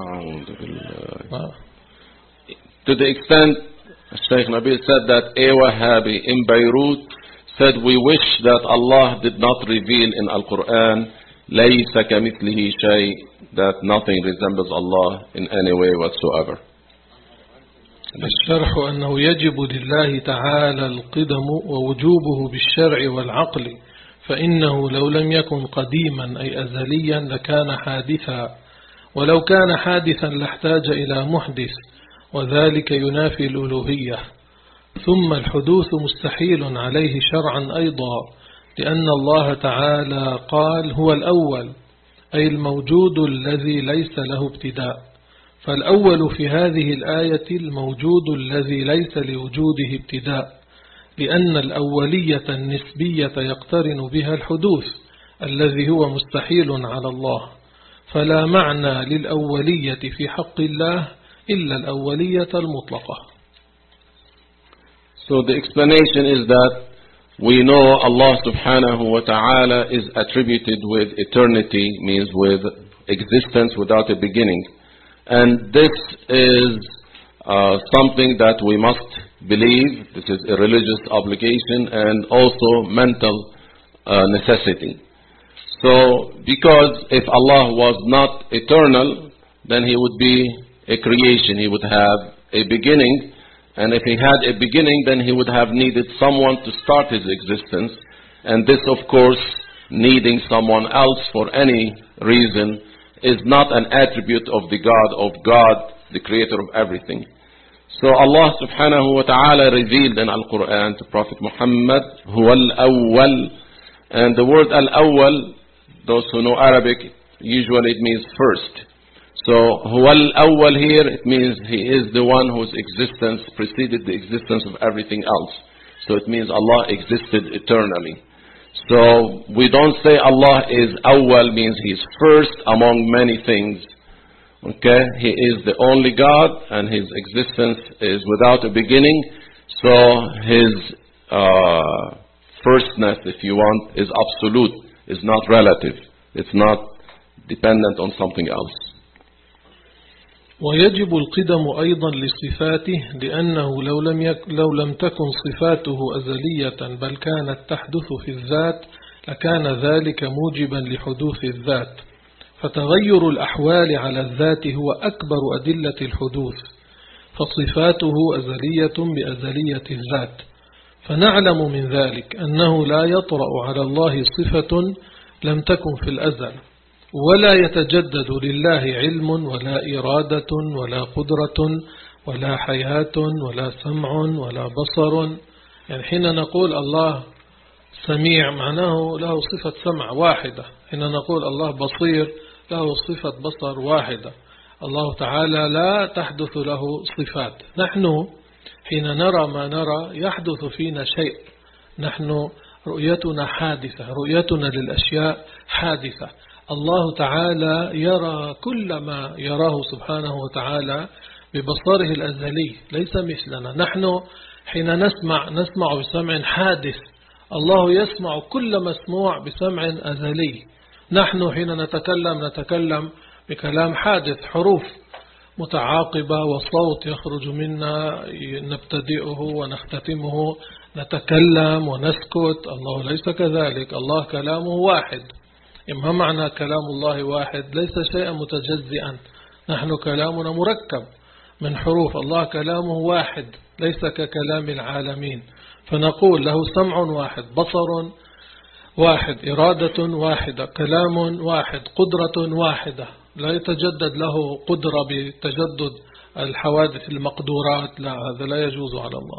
To the extent Shaykh Nabil said that a Wahhabi in Beirut said, we wish that Allah did not reveal in Al-Quran ليس كمثله شيء, that nothing resembles Allah in any way whatsoever. الشرح أنه يجب لله تعالى القدم ووجوبه بالشرع والعقل، فإنه لو لم يكن قديما أي أزليا لكان حادثا، ولو كان حادثا لاحتاج إلى محدث، وذلك ينافي الألوهية. ثم الحدوث مستحيل عليه شرعا أيضا، لأن الله تعالى قال هو الأول، أي الموجود الذي ليس له ابتداء، فالأول في هذه الآية الموجود الذي ليس لوجوده ابتداء، لأن الأولية النسبية يقترن بها الحدوث الذي هو مستحيل على الله، فلا معنى للأولية في حق الله إلا الأولية المطلقة. So the explanation is that we know Allah subhanahu wa ta'ala is attributed with eternity, means with existence without a beginning. And this is something that we must believe. This is a religious obligation and also mental necessity. So, because if Allah was not eternal, then He would be a creation. He would have a beginning. And if He had a beginning, then He would have needed someone to start His existence. And this, of course, needing someone else for any reason is not an attribute of the God, the creator of everything. So Allah subhanahu wa ta'ala revealed in Al-Quran to Prophet Muhammad, Huwa al-awwal. And the word al-awwal, those who know Arabic, usually it means first. So Huwa al-awwal here, it means He is the one whose existence preceded the existence of everything else. So it means Allah existed eternally. So we don't say Allah is awwal, means He is first among many things. Okay, He is the only God and His existence is without a beginning. So His firstness, if you want, is absolute, is not relative. It's not dependent on something else. ويجب القدم أيضا لصفاته، لأنه لو لم تكن صفاته أزلية بل كانت تحدث في الذات لكان ذلك موجبا لحدوث الذات، فتغير الأحوال على الذات هو أكبر أدلة الحدوث، فصفاته أزلية بأزلية الذات. فنعلم من ذلك أنه لا يطرأ على الله صفة لم تكن في الأزل، ولا يتجدد لله علم ولا إرادة ولا قدرة ولا حياة ولا سمع ولا بصر. يعني حين نقول الله سميع معناه له صفة سمع واحدة، حين نقول الله بصير له صفة بصر واحدة. الله تعالى لا تحدث له صفات. نحن حين نرى ما نرى يحدث فينا شيء، نحن رؤيتنا حادثة، رؤيتنا للأشياء حادثة. الله تعالى يرى كل ما يراه سبحانه وتعالى ببصره الأزلي، ليس مثلنا. نحن حين نسمع بسمع حادث، الله يسمع كل مسموع بسمع أزلي. نحن حين نتكلم بكلام حادث، حروف متعاقبة وصوت يخرج منا نبتدئه ونختتمه، نتكلم ونسكت. الله ليس كذلك، الله كلامه واحد. ما معنى كلام الله واحد؟ ليس شيئا متجزئا، نحن كلامنا مركب من حروف، الله كلامه واحد ليس ككلام العالمين. فنقول له سمع واحد، بصر واحد، إرادة واحدة، كلام واحد، قدرة واحدة، لا يتجدد له قدرة بتجدد الحوادث المقدورات، لا، هذا لا يجوز على الله.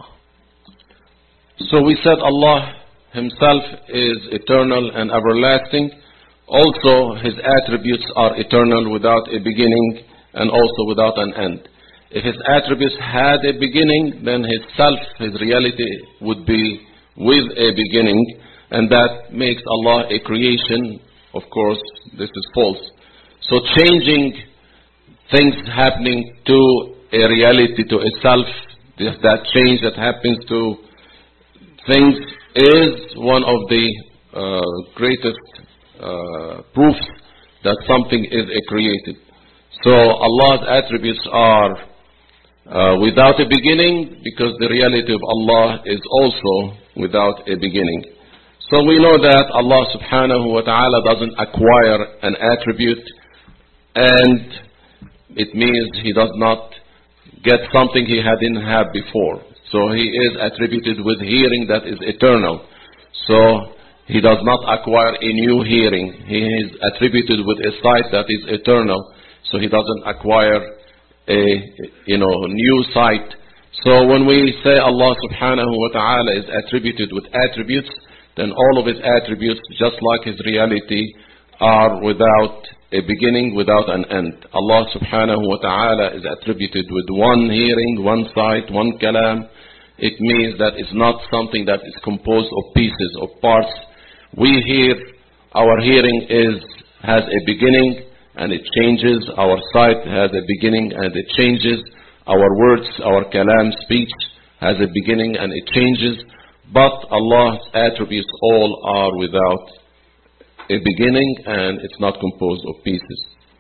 So we said Allah Himself is eternal and everlasting. Also His attributes are eternal without a beginning and also without an end. If His attributes had a beginning, then His self, His reality would be with a beginning, and that makes Allah a creation. Of course, this is false. So changing things happening to a reality, to a self, that change that happens to things is one of the greatest proofs that something is created. So Allah's attributes are without a beginning, because the reality of Allah is also without a beginning. So we know that Allah subhanahu wa ta'ala doesn't acquire an attribute, and it means He does not get something he didn't have before. So he is attributed with hearing that is eternal. So he does not acquire a new hearing. He is attributed with a sight that is eternal. So he doesn't acquire a new sight. So when we say Allah subhanahu wa ta'ala is attributed with attributes, then all of his attributes, just like his reality, are without a beginning, without an end. Allah subhanahu wa ta'ala is attributed with one hearing, one sight, one kalam. It means that it's not something that is composed of pieces, of parts. We hear, our hearing has a beginning and it changes. Our sight has a beginning and it changes. Our words, our kalam, speech has a beginning and it changes. But Allah's attributes all are without a beginning and it's not composed of pieces.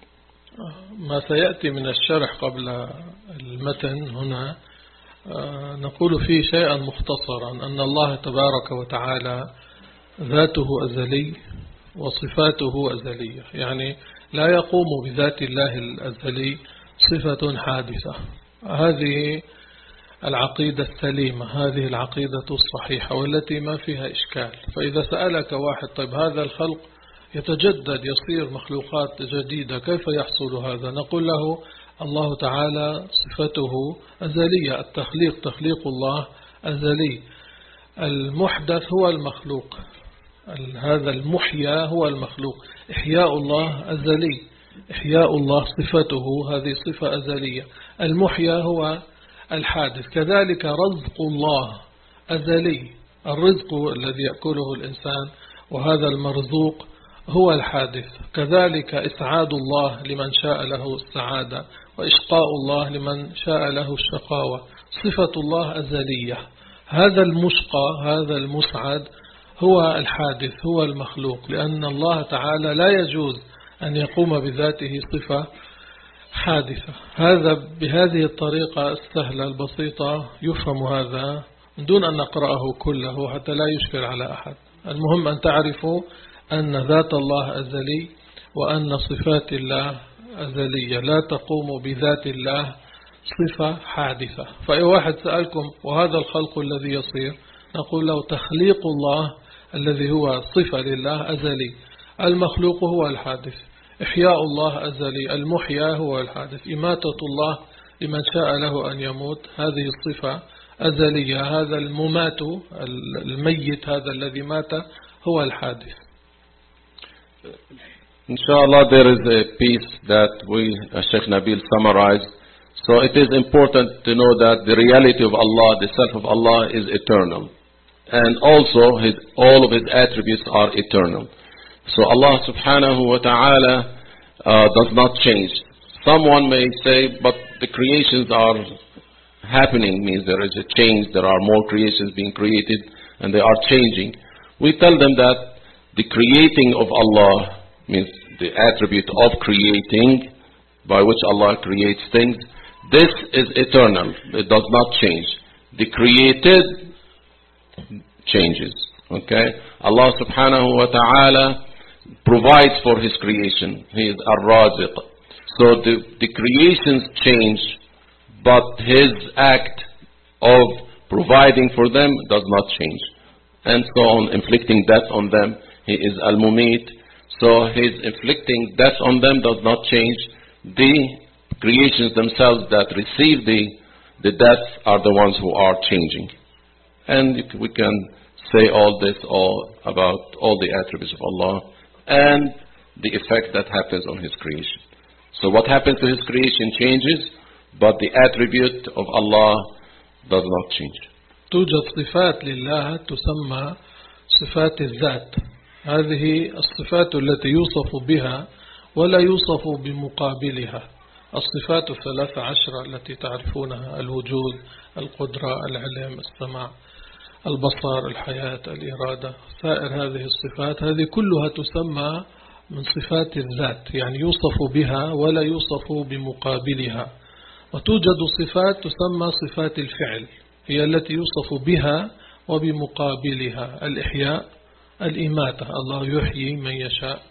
ما سيأتي من الشرح قبل المتن هنا نقول فيه شيئا مختصرا أن الله تبارك وتعالى ذاته أزلي وصفاته أزلية، يعني لا يقوم بذات الله الأزلي صفة حادثة. هذه العقيدة السليمة، هذه العقيدة الصحيحة والتي ما فيها إشكال. فإذا سألك واحد طيب هذا الخلق يتجدد يصير مخلوقات جديدة كيف يحصل هذا؟ نقول له الله تعالى صفته أزلية، التخليق تخليق الله أزلي، المحدث هو المخلوق، هذا المحيا هو المخلوق، إحياء الله أزلي، إحياء الله صفته هذه صفة أزلية، المحيا هو الحادث. كذلك رزق الله أزلي، الرزق الذي يأكله الإنسان وهذا المرزوق هو الحادث. كذلك إسعاد الله لمن شاء له السعادة وإشقاء الله لمن شاء له الشقاوة، صفة الله أزلية. هذا المشقى هذا المسعد هو الحادث هو المخلوق، لأن الله تعالى لا يجوز أن يقوم بذاته صفة حادثة. هذا بهذه الطريقة السهلة البسيطة يفهم هذا من دون أن نقرأه كله حتى لا يشكل على أحد. المهم أن تعرفوا أن ذات الله أزلي وأن صفات الله أزلية، لا تقوم بذات الله صفة حادثة. فأي واحد سألكم وهذا الخلق الذي يصير، نقول له تخليق الله الذي هو صفة لله أزلي، المخلوق هو الحادث، إحياء الله أزلي، المحيا هو الحادث، إماتة الله لمن شاء له أن يموت هذه الصفة أزلية، هذا الممات الميت هذا الذي مات هو الحادث. Inshallah, there is a piece that Sheikh Nabil summarized. So it is important to know that the reality of Allah, the self of Allah is eternal. And also all of his attributes are eternal. So Allah subhanahu wa ta'ala does not change. Someone may say, but the creations are happening, means there is a change, there are more creations being created and they are changing. We tell them that the creating of Allah, means the attribute of creating by which Allah creates things, this is eternal, it does not change. The created changes. Okay? Allah subhanahu wa ta'ala provides for his creation. He is ar-raziq. So the creations change, but his act of providing for them does not change. And so on, inflicting death on them, he is al-mumit. So his inflicting death on them does not change. The creations themselves that receive the death are the ones who are changing. And we can say all this about all the attributes of Allah and the effect that happens on his creation. So what happens to his creation changes, but the attribute of Allah does not change. توجد صفات لله تسمى صفات الذات، هذه الصفات التي يوصف بها ولا يوصف بمقابلها. الصفات 13 التي تعرفونها، الوجود، القدرة، العلم، السمع، البصر، الحياة، الإرادة، سائر هذه الصفات هذه كلها تسمى من صفات الذات، يعني يوصف بها ولا يوصف بمقابلها. وتوجد صفات تسمى صفات الفعل، هي التي يوصف بها وبمقابلها، الإحياء، الإماتة، الله يحيي من يشاء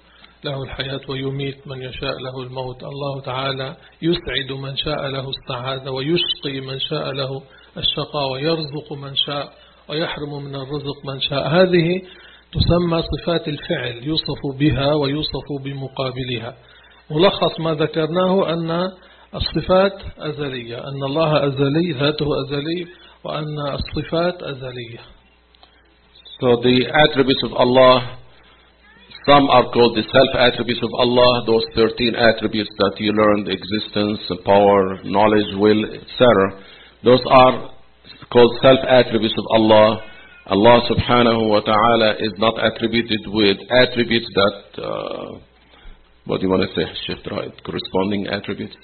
له الحياة ويميت من يشاء له الموت. الله تعالى يسعد من شاء له السعادة ويشقي من شاء له الشقاء ويرزق من شاء ويحرم من الرزق من شاء. هذه تسمى صفات الفعل يوصف بها ويوصف بمقابلها. ملخص ما ذكرناه أن الصفات أزلية، أن الله أزلي ذاته أزلي، وأن الصفات أزلية. So the attributes of Allah, some are called the self-attributes of Allah, those 13 attributes that you learned, existence, power, knowledge, will, etc. Those are called self-attributes of Allah. Allah subhanahu wa ta'ala is not attributed with attributes that, what do you want to say, shift right, corresponding attributes?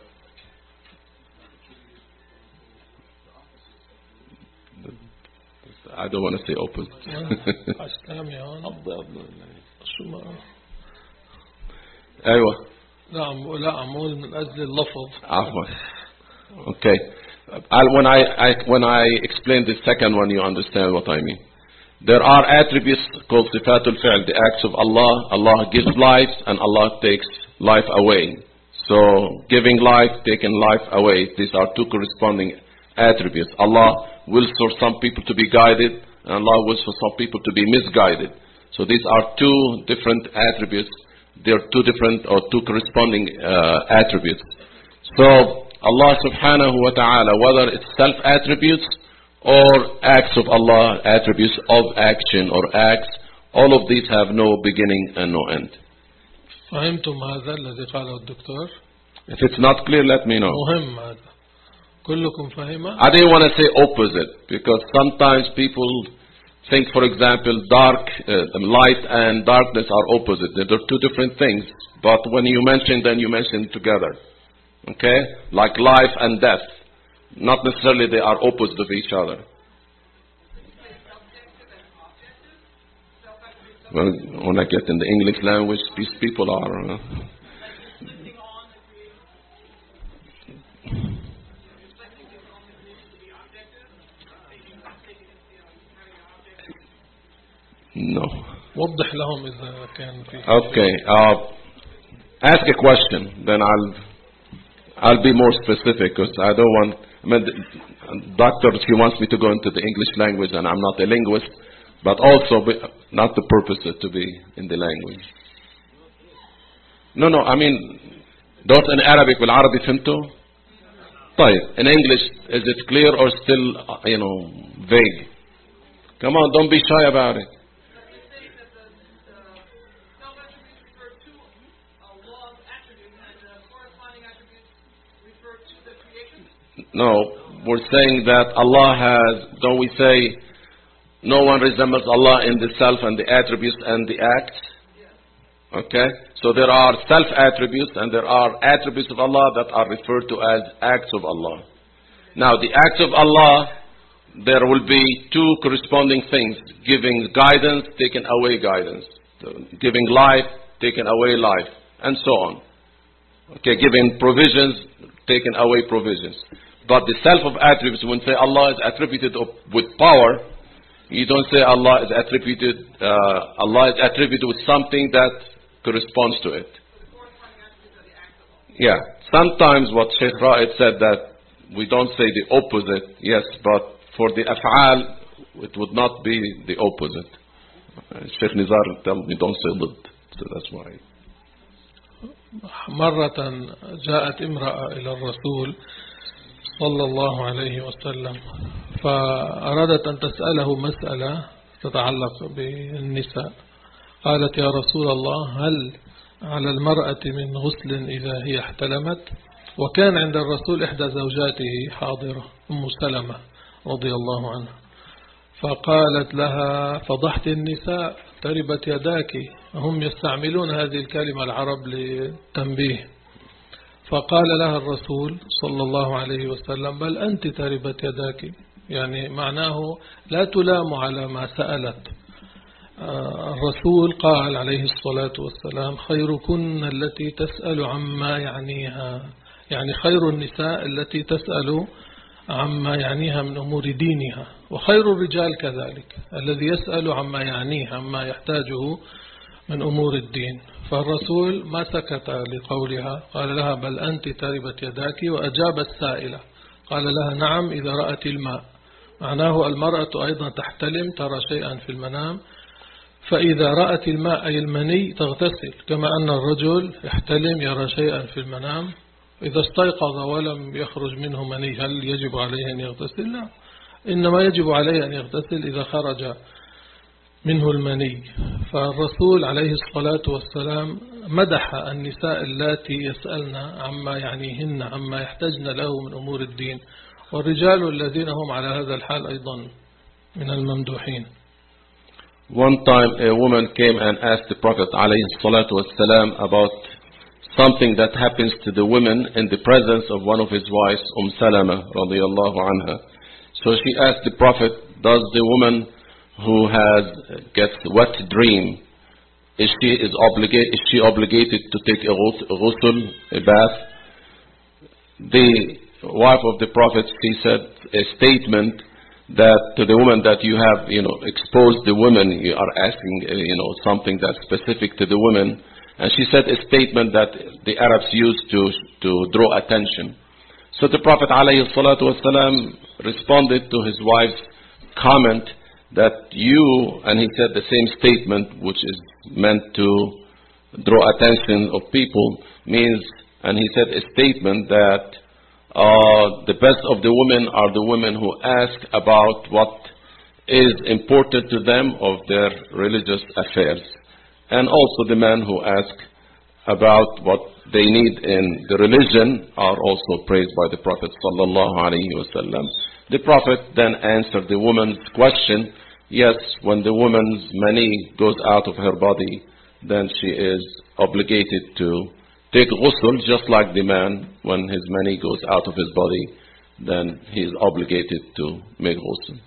I don't want to say opposite. أيوة. لا أقول من أجل اللفظ. عفوا. Okay. When I explain the second one, you understand what I mean. There are attributes called sifatul fi'l, the acts of Allah. Allah gives life and Allah takes life away. So giving life, taking life away, these are two corresponding attributes. Allah wills for some people to be guided and Allah wills for some people to be misguided. So these are two different attributes. They are two different or two corresponding attributes. So Allah subhanahu wa ta'ala, whether it's self-attributes or acts of Allah, attributes of action or acts, all of these have no beginning and no end. فهمتم هذا الذي قاله الدكتور؟ If it's not clear, let me know. مهم هذا. كلكم فهمه؟ I didn't want to say opposite because sometimes people think, for example, light and darkness are opposite. They're two different things. But when you mention them, you mention together. Okay? Like life and death. Not necessarily they are opposite of each other. Well, when I get in the English language, these people are... No. وضح لهم إذا كان في. Okay. Ask a question, then I'll be more specific because I don't want. I mean, the doctor, he wants me to go into the English language, and I'm not a linguist, but also not the purpose to be in the language. No. I mean, those in Arabic بالعربي فهمتوا؟ طيب, in English, is it clear or still, vague? Come on, don't be shy about it. No, we're saying that Allah has, don't we say, no one resembles Allah in the self and the attributes and the acts? Okay? So there are self-attributes and there are attributes of Allah that are referred to as acts of Allah. Now, the acts of Allah, there will be two corresponding things, giving guidance, taking away guidance, giving life, taking away life, and so on. Okay, giving provisions, taking away provisions. But the self of attributes, when say Allah is attributed with power, you don't say Allah is attributed with something that corresponds to it. Yeah. Sometimes what Sheikh Ra'id said that we don't say the opposite, yes, but for the af'al, it would not be the opposite. Sheikh Nizar told me don't say ضد, so that's why. مرة جاءت امرأة إلى الرسول صلى الله عليه وسلم فأرادت أن تسأله مسألة تتعلق بالنساء. قالت يا رسول الله هل على المرأة من غسل إذا هي احتلمت؟ وكان عند الرسول إحدى زوجاته حاضرة أم سلمة رضي الله عنها. فقالت لها فضحت النساء تربت يداك. هم يستعملون هذه الكلمة العرب للتنبيه. فقال لها الرسول صلى الله عليه وسلم بل أنت تربت يداك، يعني معناه لا تلام على ما سألت. الرسول قال عليه الصلاة والسلام خيركن التي تسأل عما يعنيها، يعني خير النساء التي تسأل عما يعنيها من أمور دينها، وخير الرجال كذلك الذي يسأل عما يعنيه عما يحتاجه من أمور الدين. فالرسول ما سكت لقولها، قال لها بل أنت تربت يداك، وأجاب السائلة قال لها نعم إذا رأت الماء. معناه المرأة أيضا تحتلم، ترى شيئا في المنام، فإذا رأت الماء أي المني تغتسل، كما أن الرجل يحتلم يرى شيئا في المنام، إذا استيقظ ولم يخرج منه مني هل يجب عليه أن يغتسل؟ لا، إنما يجب عليه أن يغتسل إذا خرج منه المني. فالرسول عليه الصلاة والسلام مدح النساء اللاتي يسألن عما يعنيهن، عما يحتاجن له من أمور الدين، والرجال الذين هم على هذا الحال أيضا من الممدوحين. One time a woman came and asked the Prophet ﷺ about something that happens to the women in the presence of one of his wives, Salama radiyallahu anha. So she asked the Prophet, does the woman who gets wet dream, is she obligated to take a ghusl, a bath? The wife of the Prophet, she said a statement that to the woman that you have, exposed the women, you are asking, something that's specific to the women. And she said a statement that the Arabs used to draw attention. So the Prophet ﷺ responded to his wife's comment that and he said the same statement, which is meant to draw attention of people, means, and he said a statement that the best of the women are the women who ask about what is important to them of their religious affairs. And also the men who ask about what they need in the religion are also praised by the Prophet sallallahu alaihi wasallam. The Prophet then answered the woman's question. Yes, when the woman's mani goes out of her body, then she is obligated to take ghusl, just like the man, when his mani goes out of his body, then he is obligated to make ghusl.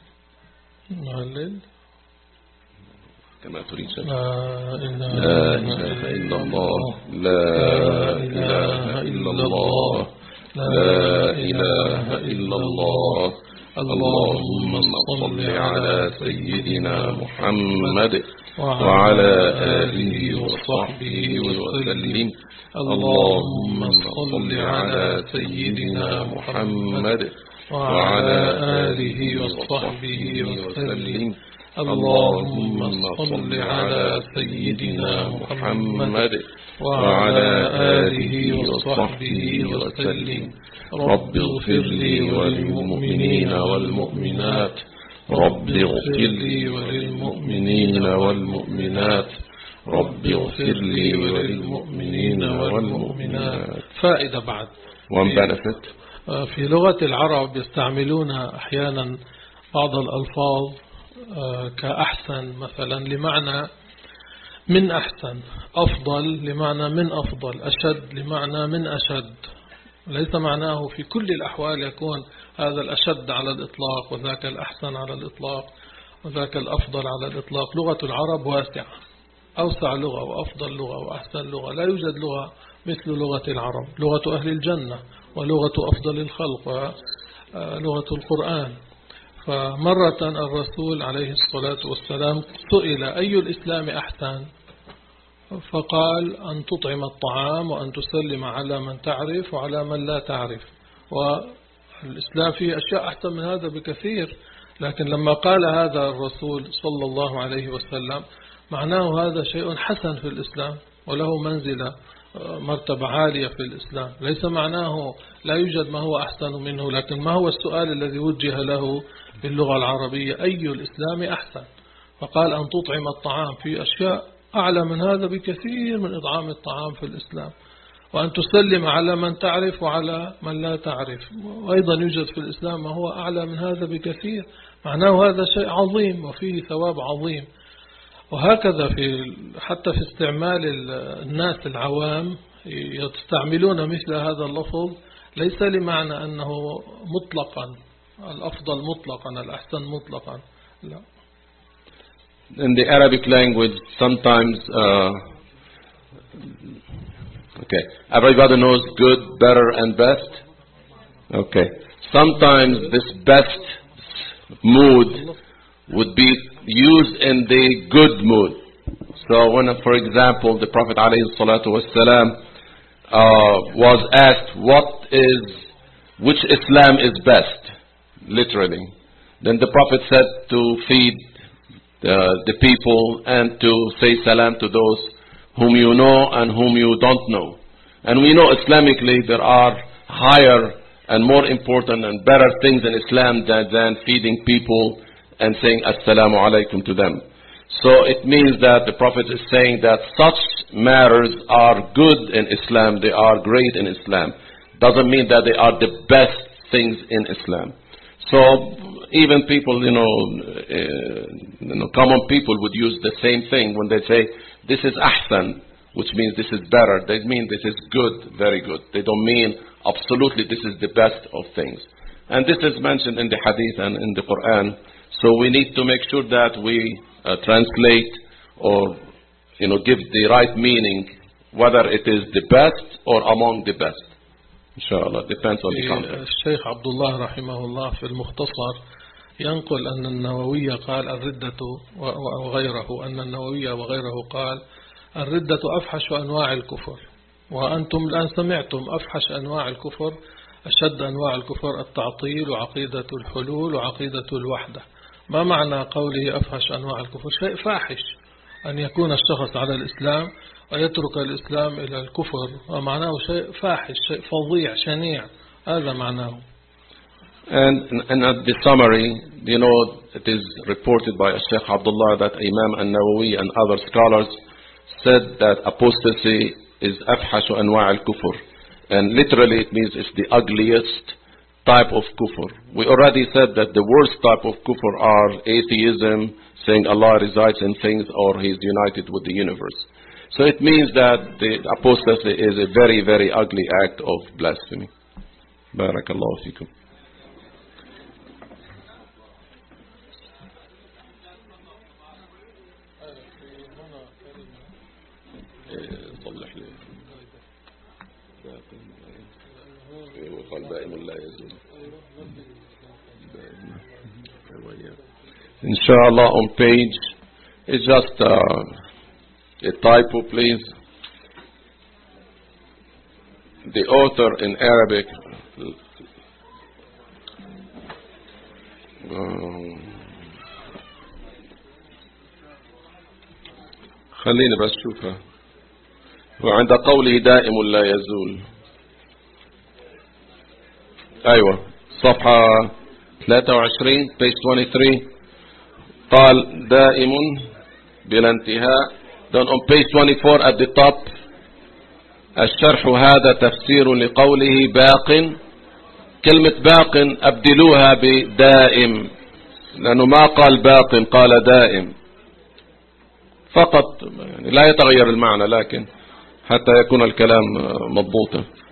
كما تريد. لا إله إلا الله، لا إله إلا الله، لا إله إلا الله. اللهم صل على سيدنا محمد وعلى آله وصحبه وسلم. اللهم صل على سيدنا محمد وعلى آله وصحبه وسلم. اللهم صل على سيدنا محمد وعلى آله وصحبه وسلم. رب اغفر لي وللمؤمنين والمؤمنات، رب اغفر لي وللمؤمنين والمؤمنات، رب اغفر لي وللمؤمنين والمؤمنات. فائدة بعد. One benefit. في لغة العرب يستعملون أحيانا بعض الألفاظ كأحسن مثلا لمعنى من أحسن، أفضل لمعنى من أفضل، أشد لمعنى من أشد. ليس معناه في كل الأحوال يكون هذا الأشد على الإطلاق وذاك الأحسن على الإطلاق وذاك الأفضل على الإطلاق. لغة العرب واسعة، أوسع لغة وأفضل لغة وأحسن لغة. لا يوجد لغة مثل لغة العرب، لغة أهل الجنة ولغة أفضل الخلق ولغة القرآن. فمرة الرسول عليه الصلاة والسلام سئل أي الإسلام أحسن، فقال أن تطعم الطعام وأن تسلم على من تعرف وعلى من لا تعرف. والإسلام فيه أشياء أحسن من هذا بكثير، لكن لما قال هذا الرسول صلى الله عليه وسلم معناه هذا شيء حسن في الإسلام وله منزلة مرتبة عالية في الإسلام. ليس معناه لا يوجد ما هو أحسن منه، لكن ما هو السؤال الذي وجه له باللغة العربية؟ أي الإسلام أحسن؟ فقال أن تطعم الطعام. في أشياء أعلى من هذا بكثير من إطعام الطعام في الإسلام. وأن تسلم على من تعرف وعلى من لا تعرف، وأيضا يوجد في الإسلام ما هو أعلى من هذا بكثير. معناه هذا شيء عظيم وفيه ثواب عظيم. وهكذا حتى في استعمال الناس العوام يستعملون مثل هذا اللفظ، ليس لمعنى أنه مطلقا الأفضل مطلقا الأحسن مطلقا، لا. In the Arabic language, sometimes, everybody knows good, better, and best. Okay, sometimes this best mood would be used in the good mood. So when, for example, the Prophet ﷺ was asked which Islam is best, literally, then the Prophet said to feed the people and to say salam to those whom you know and whom you don't know. And we know Islamically there are higher and more important and better things in Islam than feeding people and saying assalamu alaikum to them. So it means that the Prophet is saying that such matters are good in Islam, they are great in Islam. Doesn't mean that they are the best things in Islam. So even people, common people would use the same thing when they say this is ahsan, which means this is better. They mean this is good, very good. They don't mean absolutely this is the best of things. And this is mentioned in the hadith and in the Quran. So we need to make sure that we translate or give the right meaning, whether it is the best or among the best. Inshallah, depends on the context. الشيخ عبد الله رحمه الله في المختصر ينقل أن النووي قال الردة وغيره، أن النووي وغيره قال الردة أفحش أنواع الكفر. وأنتم الآن سمعتم أفحش أنواع الكفر، أشد أنواع الكفر التعطيل وعقيدة الحلول وعقيدة الوحدة. ما معنى قوله أفحش أنواع الكفر؟ شيء فاحش أن يكون الشخص على الإسلام ويترك الإسلام إلى الكفر، ومعناه شيء فاحش، شيء فظيع شنيع، هذا معناه. And at the summary, it is reported by Sheikh Abdullah that Imam An-Nawawi and other scholars said that apostasy is afhashu anwa' al-kufr. And literally it means it's the ugliest type of kufr. We already said that the worst type of kufr are atheism, saying Allah resides in things or He is united with the universe. So it means that the apostasy is a very, very ugly act of blasphemy. Barakallahu fikum. Inshallah, on page, it's just a typo, please. The author in Arabic, خليني بس شوفها. وعند قوله دائم لا يزول، أيوة صفحة 23 page 23 قال دائم بلا انتهاء. Then on page 24 at the top الشرح هذا تفسير لقوله باق. كلمة باق أبدلوها بدائم، لأنه ما قال باق قال دائم فقط، يعني لا يتغير المعنى لكن حتى يكون الكلام مضبوطا.